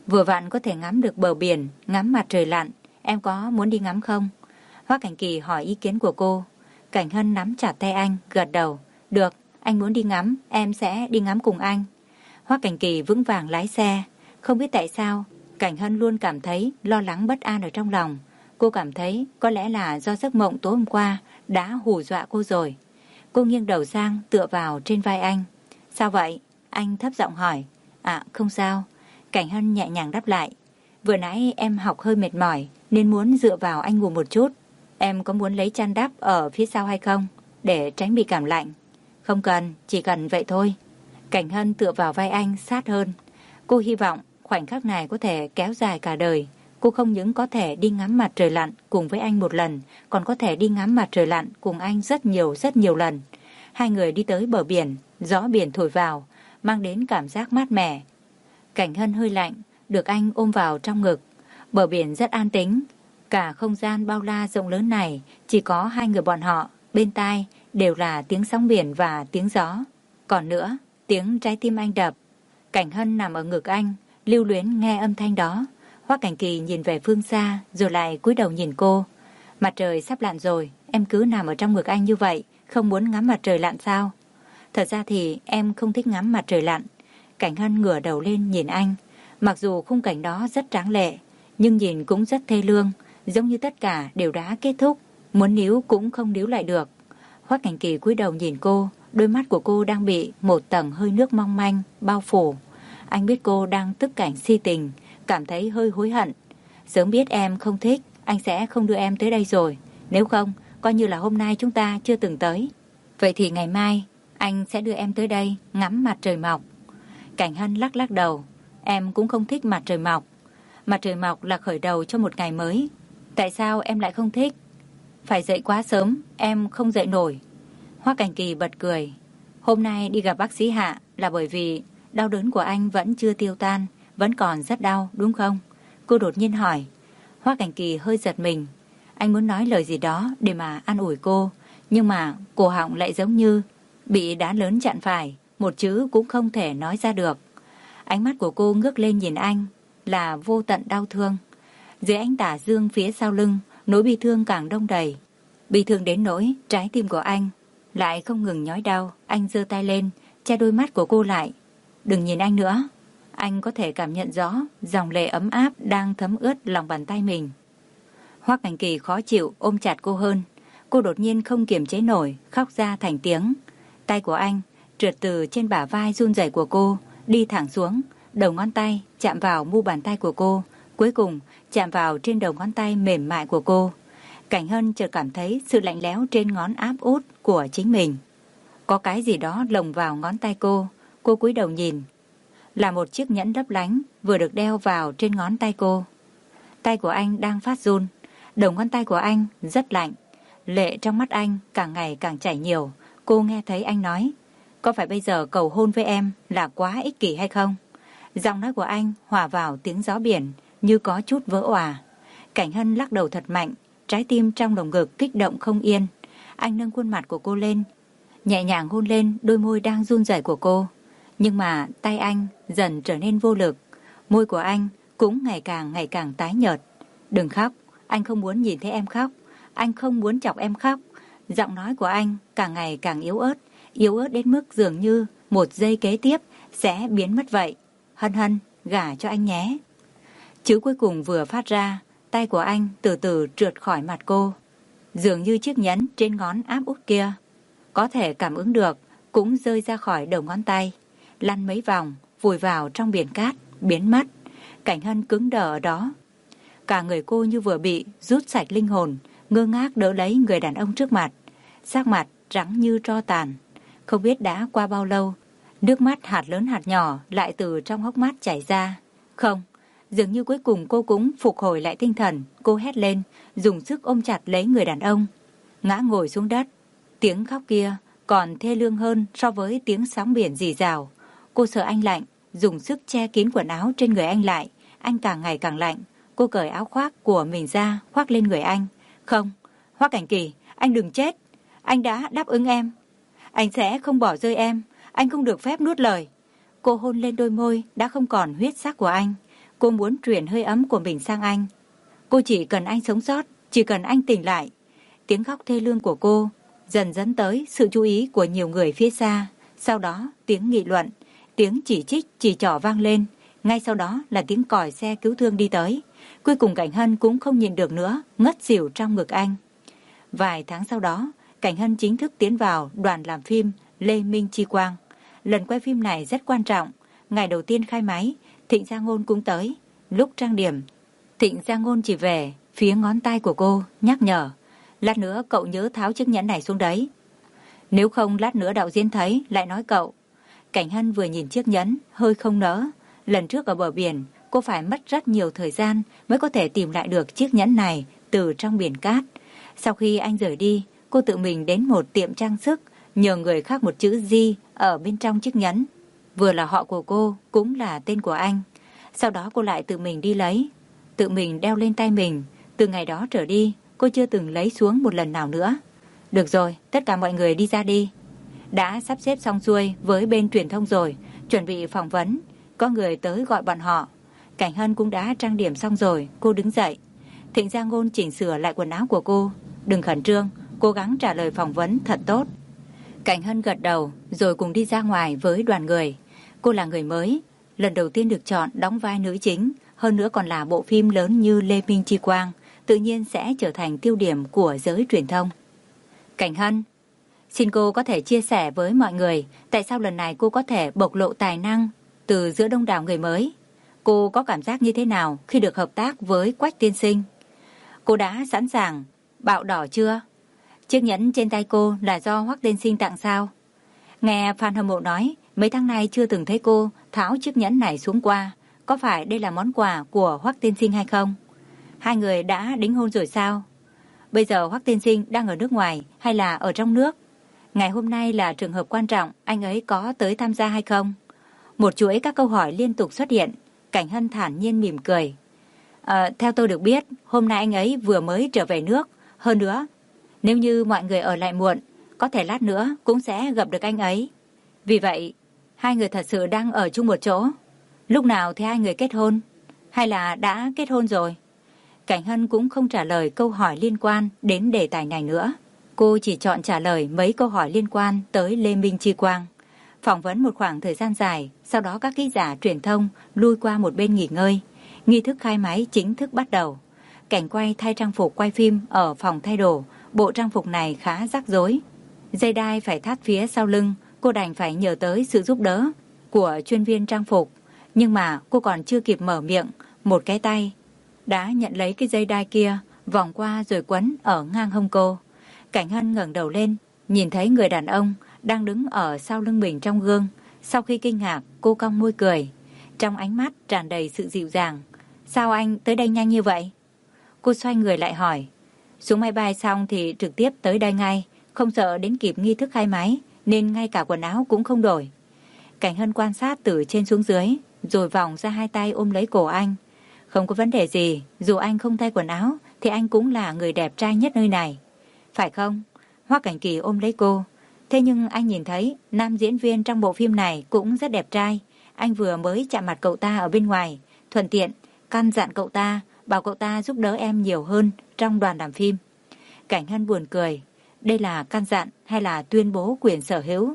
Vừa vặn có thể ngắm được bờ biển, ngắm mặt trời lặn. Em có muốn đi ngắm không? Hoắc Cảnh Kỳ hỏi ý kiến của cô. Cảnh Hân nắm chặt tay anh, gật đầu. Được, anh muốn đi ngắm, em sẽ đi ngắm cùng anh. Hoắc Cảnh Kỳ vững vàng lái xe. Không biết tại sao, Cảnh Hân luôn cảm thấy lo lắng bất an ở trong lòng. Cô cảm thấy có lẽ là do giấc mộng tối hôm qua đã hù dọa cô rồi. Cô nghiêng đầu sang tựa vào trên vai anh. Sao vậy? Anh thấp giọng hỏi. À, không sao. Cảnh Hân nhẹ nhàng đáp lại. Vừa nãy em học hơi mệt mỏi nên muốn dựa vào anh ngủ một chút. Em có muốn lấy chăn đắp ở phía sau hay không? Để tránh bị cảm lạnh. Không cần, chỉ cần vậy thôi. Cảnh Hân tựa vào vai anh sát hơn. Cô hy vọng khoảnh khắc này có thể kéo dài cả đời. Cô không những có thể đi ngắm mặt trời lặn cùng với anh một lần, còn có thể đi ngắm mặt trời lặn cùng anh rất nhiều rất nhiều lần. Hai người đi tới bờ biển, gió biển thổi vào, mang đến cảm giác mát mẻ. Cảnh Hân hơi lạnh, được anh ôm vào trong ngực. Bờ biển rất an tĩnh. Cả không gian bao la rộng lớn này chỉ có hai người bọn họ, bên tai đều là tiếng sóng biển và tiếng gió. Còn nữa, tiếng trái tim anh đập. Cảnh Hân nằm ở ngực anh, lưu luyến nghe âm thanh đó. Hoắc Cảnh Kỳ nhìn về phương xa rồi lại cúi đầu nhìn cô. Mặt trời sắp lặn rồi, em cứ nằm ở trong ngực anh như vậy, không muốn ngắm mặt trời lặn sao? Thật ra thì em không thích ngắm mặt trời lặn. Cảnh Hân ngửa đầu lên nhìn anh. Mặc dù khung cảnh đó rất tráng lệ, nhưng nhìn cũng rất thê lương, giống như tất cả đều đã kết thúc, muốn níu cũng không níu lại được. Hoắc Cảnh Kỳ cúi đầu nhìn cô, đôi mắt của cô đang bị một tầng hơi nước mong manh bao phủ. Anh biết cô đang tức cảnh si tình, cảm thấy hơi hối hận. Sớm biết em không thích, anh sẽ không đưa em tới đây rồi. Nếu không, coi như là hôm nay chúng ta chưa từng tới. Vậy thì ngày mai, anh sẽ đưa em tới đây ngắm mặt trời mọc. Cảnh Hân lắc lắc đầu. Em cũng không thích mặt trời mọc. Mặt trời mọc là khởi đầu cho một ngày mới. Tại sao em lại không thích? Phải dậy quá sớm, em không dậy nổi. Hoắc Cảnh Kỳ bật cười. Hôm nay đi gặp bác sĩ Hạ là bởi vì đau đớn của anh vẫn chưa tiêu tan, vẫn còn rất đau, đúng không? Cô đột nhiên hỏi. Hoắc Cảnh Kỳ hơi giật mình. Anh muốn nói lời gì đó để mà an ủi cô, nhưng mà cổ họng lại giống như bị đá lớn chặn phải, một chữ cũng không thể nói ra được. Ánh mắt của cô ngước lên nhìn anh là vô tận đau thương. Dưới ánh tà dương phía sau lưng, nỗi bi thương càng đông đầy. Bi thương đến nỗi trái tim của anh lại không ngừng nhói đau. Anh giơ tay lên, che đôi mắt của cô lại. Đừng nhìn anh nữa. Anh có thể cảm nhận rõ dòng lệ ấm áp đang thấm ướt lòng bàn tay mình. Hoắc Cảnh Kỳ khó chịu ôm chặt cô hơn. Cô đột nhiên không kiềm chế nổi, khóc ra thành tiếng. Tay của anh trượt từ trên bả vai run rẩy của cô, đi thẳng xuống, đầu ngón tay chạm vào mu bàn tay của cô, cuối cùng chạm vào trên đầu ngón tay mềm mại của cô. Cảnh Hân chợt cảm thấy sự lạnh lẽo trên ngón áp út của chính mình. Có cái gì đó lồng vào ngón tay cô, cô cúi đầu nhìn. Là một chiếc nhẫn lấp lánh vừa được đeo vào trên ngón tay cô. Tay của anh đang phát run, đầu ngón tay của anh rất lạnh. Lệ trong mắt anh càng ngày càng chảy nhiều. Cô nghe thấy anh nói, có phải bây giờ cầu hôn với em là quá ích kỷ hay không? Giọng nói của anh hòa vào tiếng gió biển như có chút vỡ òa. Cảnh Hân lắc đầu thật mạnh, trái tim trong lồng ngực kích động không yên. Anh nâng khuôn mặt của cô lên, nhẹ nhàng hôn lên đôi môi đang run rẩy của cô. Nhưng mà tay anh dần trở nên vô lực, môi của anh cũng ngày càng ngày càng tái nhợt. Đừng khóc, anh không muốn nhìn thấy em khóc, anh không muốn chọc em khóc. Giọng nói của anh càng ngày càng yếu ớt, yếu ớt đến mức dường như một giây kế tiếp sẽ biến mất vậy. Hân Hân, gả cho anh nhé. Chữ cuối cùng vừa phát ra, tay của anh từ từ trượt khỏi mặt cô. Dường như chiếc nhẫn trên ngón áp út kia có thể cảm ứng được, cũng rơi ra khỏi đầu ngón tay, lăn mấy vòng, vùi vào trong biển cát, biến mất. Cảnh Hân cứng đờ ở đó. Cả người cô như vừa bị rút sạch linh hồn, ngơ ngác đỡ lấy người đàn ông trước mặt. Sắc mặt trắng như tro tàn. Không biết đã qua bao lâu, nước mắt hạt lớn hạt nhỏ lại từ trong hốc mắt chảy ra. Không, dường như cuối cùng cô cũng phục hồi lại tinh thần. Cô hét lên, dùng sức ôm chặt lấy người đàn ông, ngã ngồi xuống đất. Tiếng khóc kia còn thê lương hơn so với tiếng sóng biển rì rào. Cô sợ anh lạnh, dùng sức che kín quần áo trên người anh lại. Anh càng ngày càng lạnh. Cô cởi áo khoác của mình ra, khoác lên người anh. Không, Hoắc Cảnh Kỳ, anh đừng chết. Anh đã đáp ứng em. Anh sẽ không bỏ rơi em. Anh không được phép nuốt lời. Cô hôn lên đôi môi đã không còn huyết sắc của anh. Cô muốn truyền hơi ấm của mình sang anh. Cô chỉ cần anh sống sót, chỉ cần anh tỉnh lại. Tiếng khóc thê lương của cô dần dẫn tới sự chú ý của nhiều người phía xa. Sau đó tiếng nghị luận, tiếng chỉ trích chỉ trỏ vang lên. Ngay sau đó là tiếng còi xe cứu thương đi tới. Cuối cùng Cảnh Hân cũng không nhìn được nữa, ngất xỉu trong ngực anh. Vài tháng sau đó, Cảnh Hân chính thức tiến vào đoàn làm phim Lê Minh Chi Quang. Lần quay phim này rất quan trọng. Ngày đầu tiên khai máy, Thịnh Gia Ngôn cũng tới. Lúc trang điểm, Thịnh Gia Ngôn chỉ về phía ngón tay của cô, nhắc nhở. Lát nữa cậu nhớ tháo chiếc nhẫn này xuống đấy. Nếu không lát nữa đạo diễn thấy lại nói cậu. Cảnh Hân vừa nhìn chiếc nhẫn, hơi không nỡ. Lần trước ở bờ biển, cô phải mất rất nhiều thời gian mới có thể tìm lại được chiếc nhẫn này từ trong biển cát. Sau khi anh rời đi, cô tự mình đến một tiệm trang sức, nhờ người khác một chữ G ở bên trong chiếc nhẫn. Vừa là họ của cô, cũng là tên của anh. Sau đó cô lại tự mình đi lấy, tự mình đeo lên tay mình. Từ ngày đó trở đi, cô chưa từng lấy xuống một lần nào nữa. Được rồi, tất cả mọi người đi ra đi. Đã sắp xếp xong xuôi với bên truyền thông rồi, chuẩn bị phỏng vấn. Có người tới gọi bọn họ. Cảnh Hân cũng đã trang điểm xong rồi, cô đứng dậy. Thịnh Gia Ngôn chỉnh sửa lại quần áo của cô. Đừng khẩn trương, cố gắng trả lời phỏng vấn thật tốt. Cảnh Hân gật đầu, rồi cùng đi ra ngoài với đoàn người. Cô là người mới, lần đầu tiên được chọn đóng vai nữ chính, hơn nữa còn là bộ phim lớn như Lê Minh Chi Quang, tự nhiên sẽ trở thành tiêu điểm của giới truyền thông. Cảnh Hân, xin cô có thể chia sẻ với mọi người tại sao lần này cô có thể bộc lộ tài năng từ giữa đông đảo người mới. Cô có cảm giác như thế nào khi được hợp tác với Quách tiên sinh? Cô đã sẵn sàng bạo đỏ chưa? Chiếc nhẫn trên tay cô là do Hoắc tiên sinh tặng sao? Nghe fan hâm mộ nói mấy tháng nay chưa từng thấy cô tháo chiếc nhẫn này xuống qua. Có phải đây là món quà của Hoắc tiên sinh hay không? Hai người đã đính hôn rồi sao? Bây giờ Hoắc tiên sinh đang ở nước ngoài hay là ở trong nước? Ngày hôm nay là trường hợp quan trọng, anh ấy có tới tham gia hay không? Một chuỗi các câu hỏi liên tục xuất hiện. Cảnh Hân thản nhiên mỉm cười. À, theo tôi được biết, hôm nay anh ấy vừa mới trở về nước. Hơn nữa, nếu như mọi người ở lại muộn, có thể lát nữa cũng sẽ gặp được anh ấy. Vì vậy, hai người thật sự đang ở chung một chỗ. Lúc nào thì hai người kết hôn? Hay là đã kết hôn rồi? Cảnh Hân cũng không trả lời câu hỏi liên quan đến đề tài này nữa. Cô chỉ chọn trả lời mấy câu hỏi liên quan tới Lê Minh Chi Quang. Phỏng vấn một khoảng thời gian dài, sau đó các ký giả truyền thông lui qua một bên nghỉ ngơi. Nghi thức khai máy chính thức bắt đầu. Cảnh quay thay trang phục quay phim ở phòng thay đồ. Bộ trang phục này khá rắc rối. Dây đai phải thắt phía sau lưng, cô đành phải nhờ tới sự giúp đỡ của chuyên viên trang phục. Nhưng mà cô còn chưa kịp mở miệng, một cái tay đã nhận lấy cái dây đai kia, vòng qua rồi quấn ở ngang hông cô. Cảnh Hân ngẩng đầu lên, nhìn thấy người đàn ông đang đứng ở sau lưng mình trong gương. Sau khi kinh ngạc, cô cong môi cười. Trong ánh mắt tràn đầy sự dịu dàng. Sao anh tới đây nhanh như vậy? Cô xoay người lại hỏi. Xuống máy bay xong thì trực tiếp tới đây ngay, không sợ đến kịp nghi thức khai máy, nên ngay cả quần áo cũng không đổi. Cảnh Hân quan sát từ trên xuống dưới, rồi vòng ra hai tay ôm lấy cổ anh. Không có vấn đề gì, dù anh không thay quần áo thì anh cũng là người đẹp trai nhất nơi này. Phải không? Hoắc Cảnh Kỳ ôm lấy cô. Thế nhưng anh nhìn thấy nam diễn viên trong bộ phim này cũng rất đẹp trai. Anh vừa mới chạm mặt cậu ta ở bên ngoài, thuận tiện căn dặn cậu ta, bảo cậu ta giúp đỡ em nhiều hơn trong đoàn làm phim. Cảnh Hân buồn cười. Đây là căn dặn hay là tuyên bố quyền sở hữu?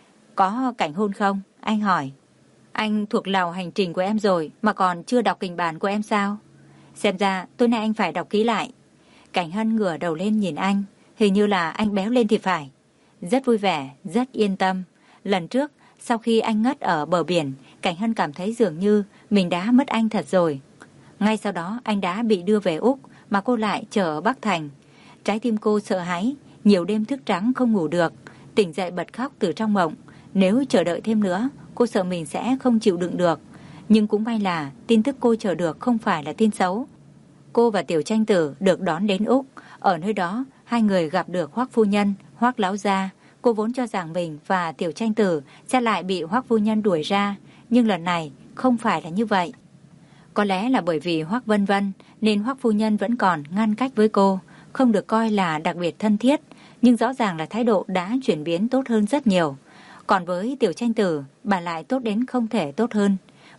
Có cảnh hôn không? Anh hỏi. Anh thuộc lào hành trình của em rồi mà còn chưa đọc kịch bản của em sao? Xem ra tối nay anh phải đọc kỹ lại. Cảnh Hân ngửa đầu lên nhìn anh. Hình như là anh béo lên thì phải. Rất vui vẻ, rất yên tâm. Lần trước, sau khi anh ngất ở bờ biển, Cảnh Hân cảm thấy dường như mình đã mất anh thật rồi. Ngay sau đó anh đã bị đưa về Úc mà cô lại chờ ở Bắc Thành. Trái tim cô sợ hãi, nhiều đêm thức trắng không ngủ được, tỉnh dậy bật khóc từ trong mộng. Nếu chờ đợi thêm nữa, cô sợ mình sẽ không chịu đựng được. Nhưng cũng may là tin tức cô chờ được không phải là tin xấu. Cô và Tiểu Tranh Tử được đón đến Úc. Ở nơi đó, hai người gặp được Hoắc phu nhân, Hoắc lão gia. Cô vốn cho rằng mình và Tiểu Tranh Tử sẽ lại bị Hoắc phu nhân đuổi ra, nhưng lần này không phải là như vậy. Có lẽ là bởi vì Hoắc Vân Vân nên Hoắc phu nhân vẫn còn ngăn cách với cô, không được coi là đặc biệt thân thiết, nhưng rõ ràng là thái độ đã chuyển biến tốt hơn rất nhiều. Còn với Tiểu Tranh Tử, bà lại tốt đến không thể tốt hơn.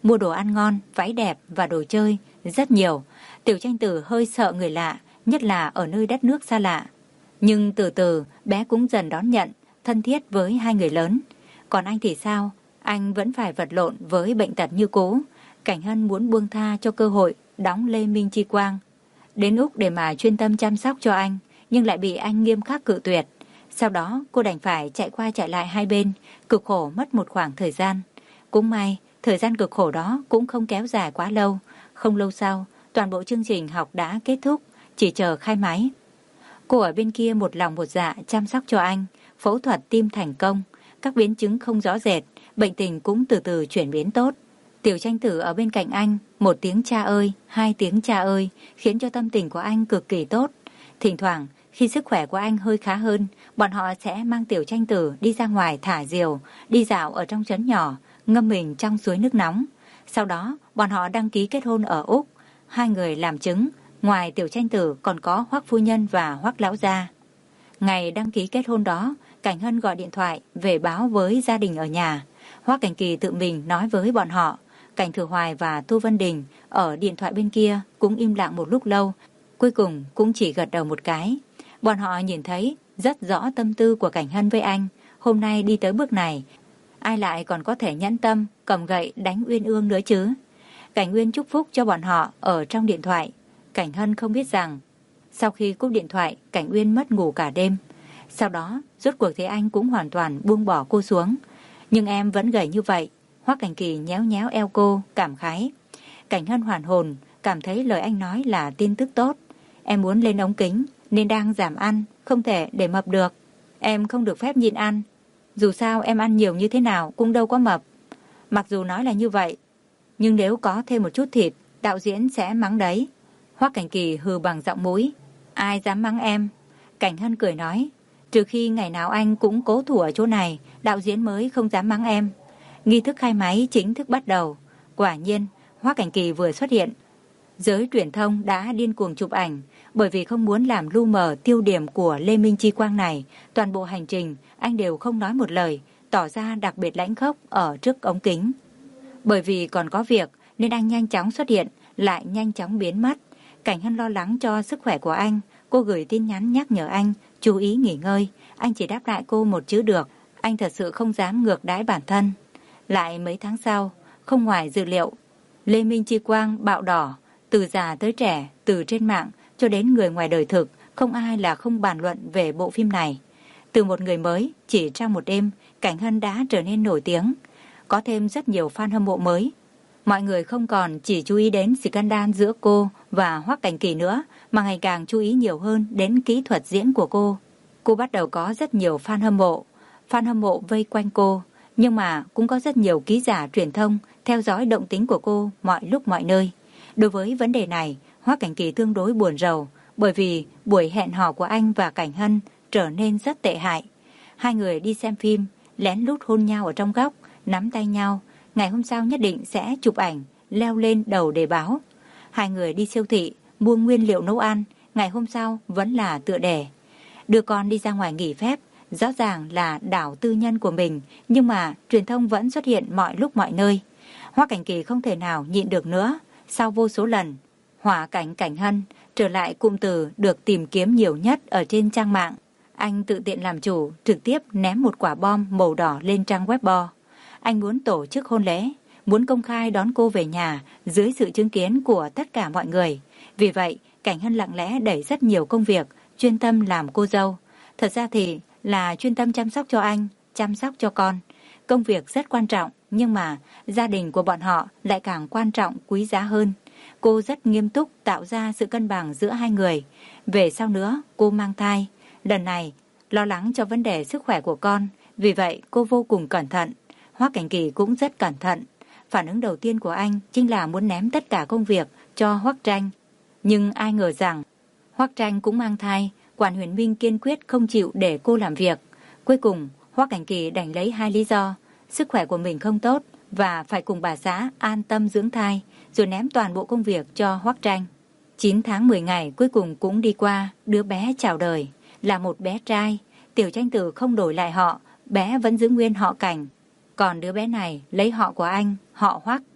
mua đồ ăn ngon, váy đẹp và đồ chơi, rất nhiều. Tiểu Tranh Tử hơi sợ người lạ, nhất là ở nơi đất nước xa lạ. Nhưng từ từ, bé cũng dần đón nhận, thân thiết với hai người lớn. Còn anh thì sao? Anh vẫn phải vật lộn với bệnh tật như cũ. Cảnh Hân muốn buông tha cho cơ hội đóng Lê Minh Chi Quang đến Úc để mà chuyên tâm chăm sóc cho anh, nhưng lại bị anh nghiêm khắc cự tuyệt. Sau đó cô đành phải chạy qua chạy lại hai bên, cực khổ mất một khoảng thời gian. Cũng may, thời gian cực khổ đó cũng không kéo dài quá lâu. Không lâu sau, toàn bộ chương trình học đã kết thúc, chỉ chờ khai máy. Cô ở bên kia một lòng một dạ chăm sóc cho anh, phẫu thuật tim thành công, các biến chứng không rõ rệt, bệnh tình cũng từ từ chuyển biến tốt. Tiểu Tranh Tử ở bên cạnh anh, một tiếng cha ơi, hai tiếng cha ơi, khiến cho tâm tình của anh cực kỳ tốt. Thỉnh thoảng, khi sức khỏe của anh hơi khá hơn, bọn họ sẽ mang Tiểu Tranh Tử đi ra ngoài thả diều, đi dạo ở trong trấn nhỏ, ngâm mình trong suối nước nóng. Sau đó, bọn họ đăng ký kết hôn ở Úc. Hai người làm chứng, ngoài Tiểu Tranh Tử còn có Hoắc phu nhân và Hoắc lão gia. Ngày đăng ký kết hôn đó, Cảnh Hân gọi điện thoại về báo với gia đình ở nhà. Hoắc Cảnh Kỳ tự mình nói với bọn họ. Cảnh Thừa Hoài và Thu Vân Đình ở điện thoại bên kia cũng im lặng một lúc lâu, cuối cùng cũng chỉ gật đầu một cái. Bọn họ nhìn thấy rất rõ tâm tư của Cảnh Hân với anh. Hôm nay đi tới bước này, ai lại còn có thể nhẫn tâm cầm gậy đánh Uyên Ương nữa chứ? Cảnh Uyên chúc phúc cho bọn họ ở trong điện thoại. Cảnh Hân không biết rằng sau khi cúp điện thoại, Cảnh Uyên mất ngủ cả đêm. Sau đó, rốt cuộc thì anh cũng hoàn toàn buông bỏ cô xuống. Nhưng em vẫn gầy như vậy. Hoắc Cảnh Kỳ nhéo nhéo eo cô, cảm khái. Cảnh Hân hoàn hồn, cảm thấy lời anh nói là tin tức tốt. Em muốn lên ống kính, nên đang giảm ăn, không thể để mập được. Em không được phép nhịn ăn. Dù sao em ăn nhiều như thế nào cũng đâu có mập. Mặc dù nói là như vậy, nhưng nếu có thêm một chút thịt, đạo diễn sẽ mắng đấy. Hoắc Cảnh Kỳ hừ bằng giọng mũi. Ai dám mắng em? Cảnh Hân cười nói. Trừ khi ngày nào anh cũng cố thủ ở chỗ này, đạo diễn mới không dám mắng em. Nghi thức khai máy chính thức bắt đầu. Quả nhiên, Hoắc Cảnh Kỳ vừa xuất hiện, giới truyền thông đã điên cuồng chụp ảnh. Bởi vì không muốn làm lu mờ tiêu điểm của Lê Minh Chi Quang này, toàn bộ hành trình anh đều không nói một lời, tỏ ra đặc biệt lãnh khốc ở trước ống kính. Bởi vì còn có việc nên anh nhanh chóng xuất hiện, lại nhanh chóng biến mất. Cảnh Hân lo lắng cho sức khỏe của anh, cô gửi tin nhắn nhắc nhở anh chú ý nghỉ ngơi. Anh chỉ đáp lại cô một chữ được. Anh thật sự không dám ngược đãi bản thân. Lại mấy tháng sau, không ngoài dự liệu, Lê Minh Chi Quang bạo đỏ, từ già tới trẻ, từ trên mạng cho đến người ngoài đời thực, không ai là không bàn luận về bộ phim này. Từ một người mới, chỉ trong một đêm, Cảnh Hân đã trở nên nổi tiếng. Có thêm rất nhiều fan hâm mộ mới. Mọi người không còn chỉ chú ý đến scandal giữa cô và Hoắc Cảnh Kỳ nữa, mà ngày càng chú ý nhiều hơn đến kỹ thuật diễn của cô. Cô bắt đầu có rất nhiều fan hâm mộ. Fan hâm mộ vây quanh cô, nhưng mà cũng có rất nhiều ký giả truyền thông theo dõi động tĩnh của cô mọi lúc mọi nơi. Đối với vấn đề này, Hoắc Cảnh Kỳ tương đối buồn rầu, bởi vì buổi hẹn hò của anh và Cảnh Hân trở nên rất tệ hại. Hai người đi xem phim, lén lút hôn nhau ở trong góc, nắm tay nhau. Ngày hôm sau nhất định sẽ chụp ảnh, leo lên đầu đề báo. Hai người đi siêu thị, mua nguyên liệu nấu ăn, ngày hôm sau vẫn là tựa đề. Đưa con đi ra ngoài nghỉ phép, rõ ràng là đảo tư nhân của mình, nhưng mà truyền thông vẫn xuất hiện mọi lúc mọi nơi. Hoắc Cảnh Kỳ không thể nào nhịn được nữa. Sau vô số lần hỏa cảnh Cảnh Hân trở lại cụm từ được tìm kiếm nhiều nhất ở trên trang mạng, anh tự tiện làm chủ, trực tiếp ném một quả bom màu đỏ lên trang Weibo. Anh muốn tổ chức hôn lễ, muốn công khai đón cô về nhà dưới sự chứng kiến của tất cả mọi người. Vì vậy, Cảnh Hân lặng lẽ đẩy rất nhiều công việc, chuyên tâm làm cô dâu. Thật ra thì là chuyên tâm chăm sóc cho anh, chăm sóc cho con. Công việc rất quan trọng, nhưng mà gia đình của bọn họ lại càng quan trọng, quý giá hơn. Cô rất nghiêm túc tạo ra sự cân bằng giữa hai người. Về sau nữa, cô mang thai. Lần này, lo lắng cho vấn đề sức khỏe của con. Vì vậy, cô vô cùng cẩn thận. Hoắc Cảnh Kỳ cũng rất cẩn thận. Phản ứng đầu tiên của anh chính là muốn ném tất cả công việc cho Hoắc Tranh. Nhưng ai ngờ rằng, Hoắc Tranh cũng mang thai. Quản Huyền Minh kiên quyết không chịu để cô làm việc. Cuối cùng, Hoắc Cảnh Kỳ đành lấy hai lý do. Sức khỏe của mình không tốt và phải cùng bà xã an tâm dưỡng thai, rồi ném toàn bộ công việc cho Hoắc Tranh. chín tháng mười ngày cuối cùng cũng đi qua, đứa bé chào đời, là một bé trai. Tiểu Tranh Tử không đổi lại họ, bé vẫn giữ nguyên họ Cảnh. Còn đứa bé này lấy họ của anh, họ Hoắc.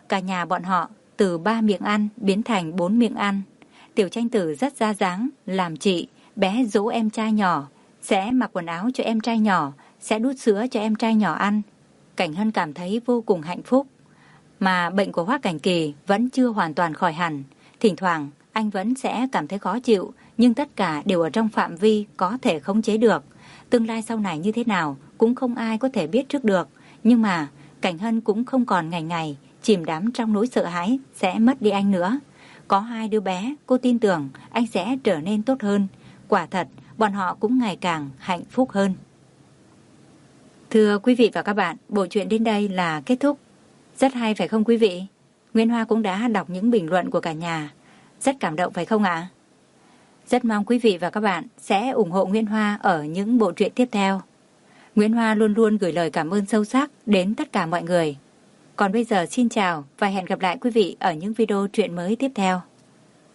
cả nhà bọn họ từ ba miệng ăn biến thành bốn miệng ăn. Tiểu Tranh Tử rất ra dáng, làm chị, bé dỗ em trai nhỏ, sẽ mặc quần áo cho em trai nhỏ, sẽ đút sữa cho em trai nhỏ ăn. Cảnh Hân cảm thấy vô cùng hạnh phúc. Mà bệnh của Hoắc Cảnh Kỳ vẫn chưa hoàn toàn khỏi hẳn. Thỉnh thoảng anh vẫn sẽ cảm thấy khó chịu, nhưng tất cả đều ở trong phạm vi có thể khống chế được. Tương lai sau này như thế nào cũng không ai có thể biết trước được. Nhưng mà Cảnh Hân cũng không còn ngày ngày chìm đắm trong nỗi sợ hãi sẽ mất đi anh nữa. Có hai đứa bé, cô tin tưởng anh sẽ trở nên tốt hơn. Quả thật, bọn họ cũng ngày càng hạnh phúc hơn. Thưa quý vị và các bạn, bộ truyện đến đây là kết thúc. Rất hay phải không quý vị? Nguyễn Hoa cũng đã đọc những bình luận của cả nhà. Rất cảm động phải không ạ? Rất mong quý vị và các bạn sẽ ủng hộ Nguyễn Hoa ở những bộ truyện tiếp theo. Nguyễn Hoa luôn luôn gửi lời cảm ơn sâu sắc đến tất cả mọi người. Còn bây giờ xin chào và hẹn gặp lại quý vị ở những video truyện mới tiếp theo.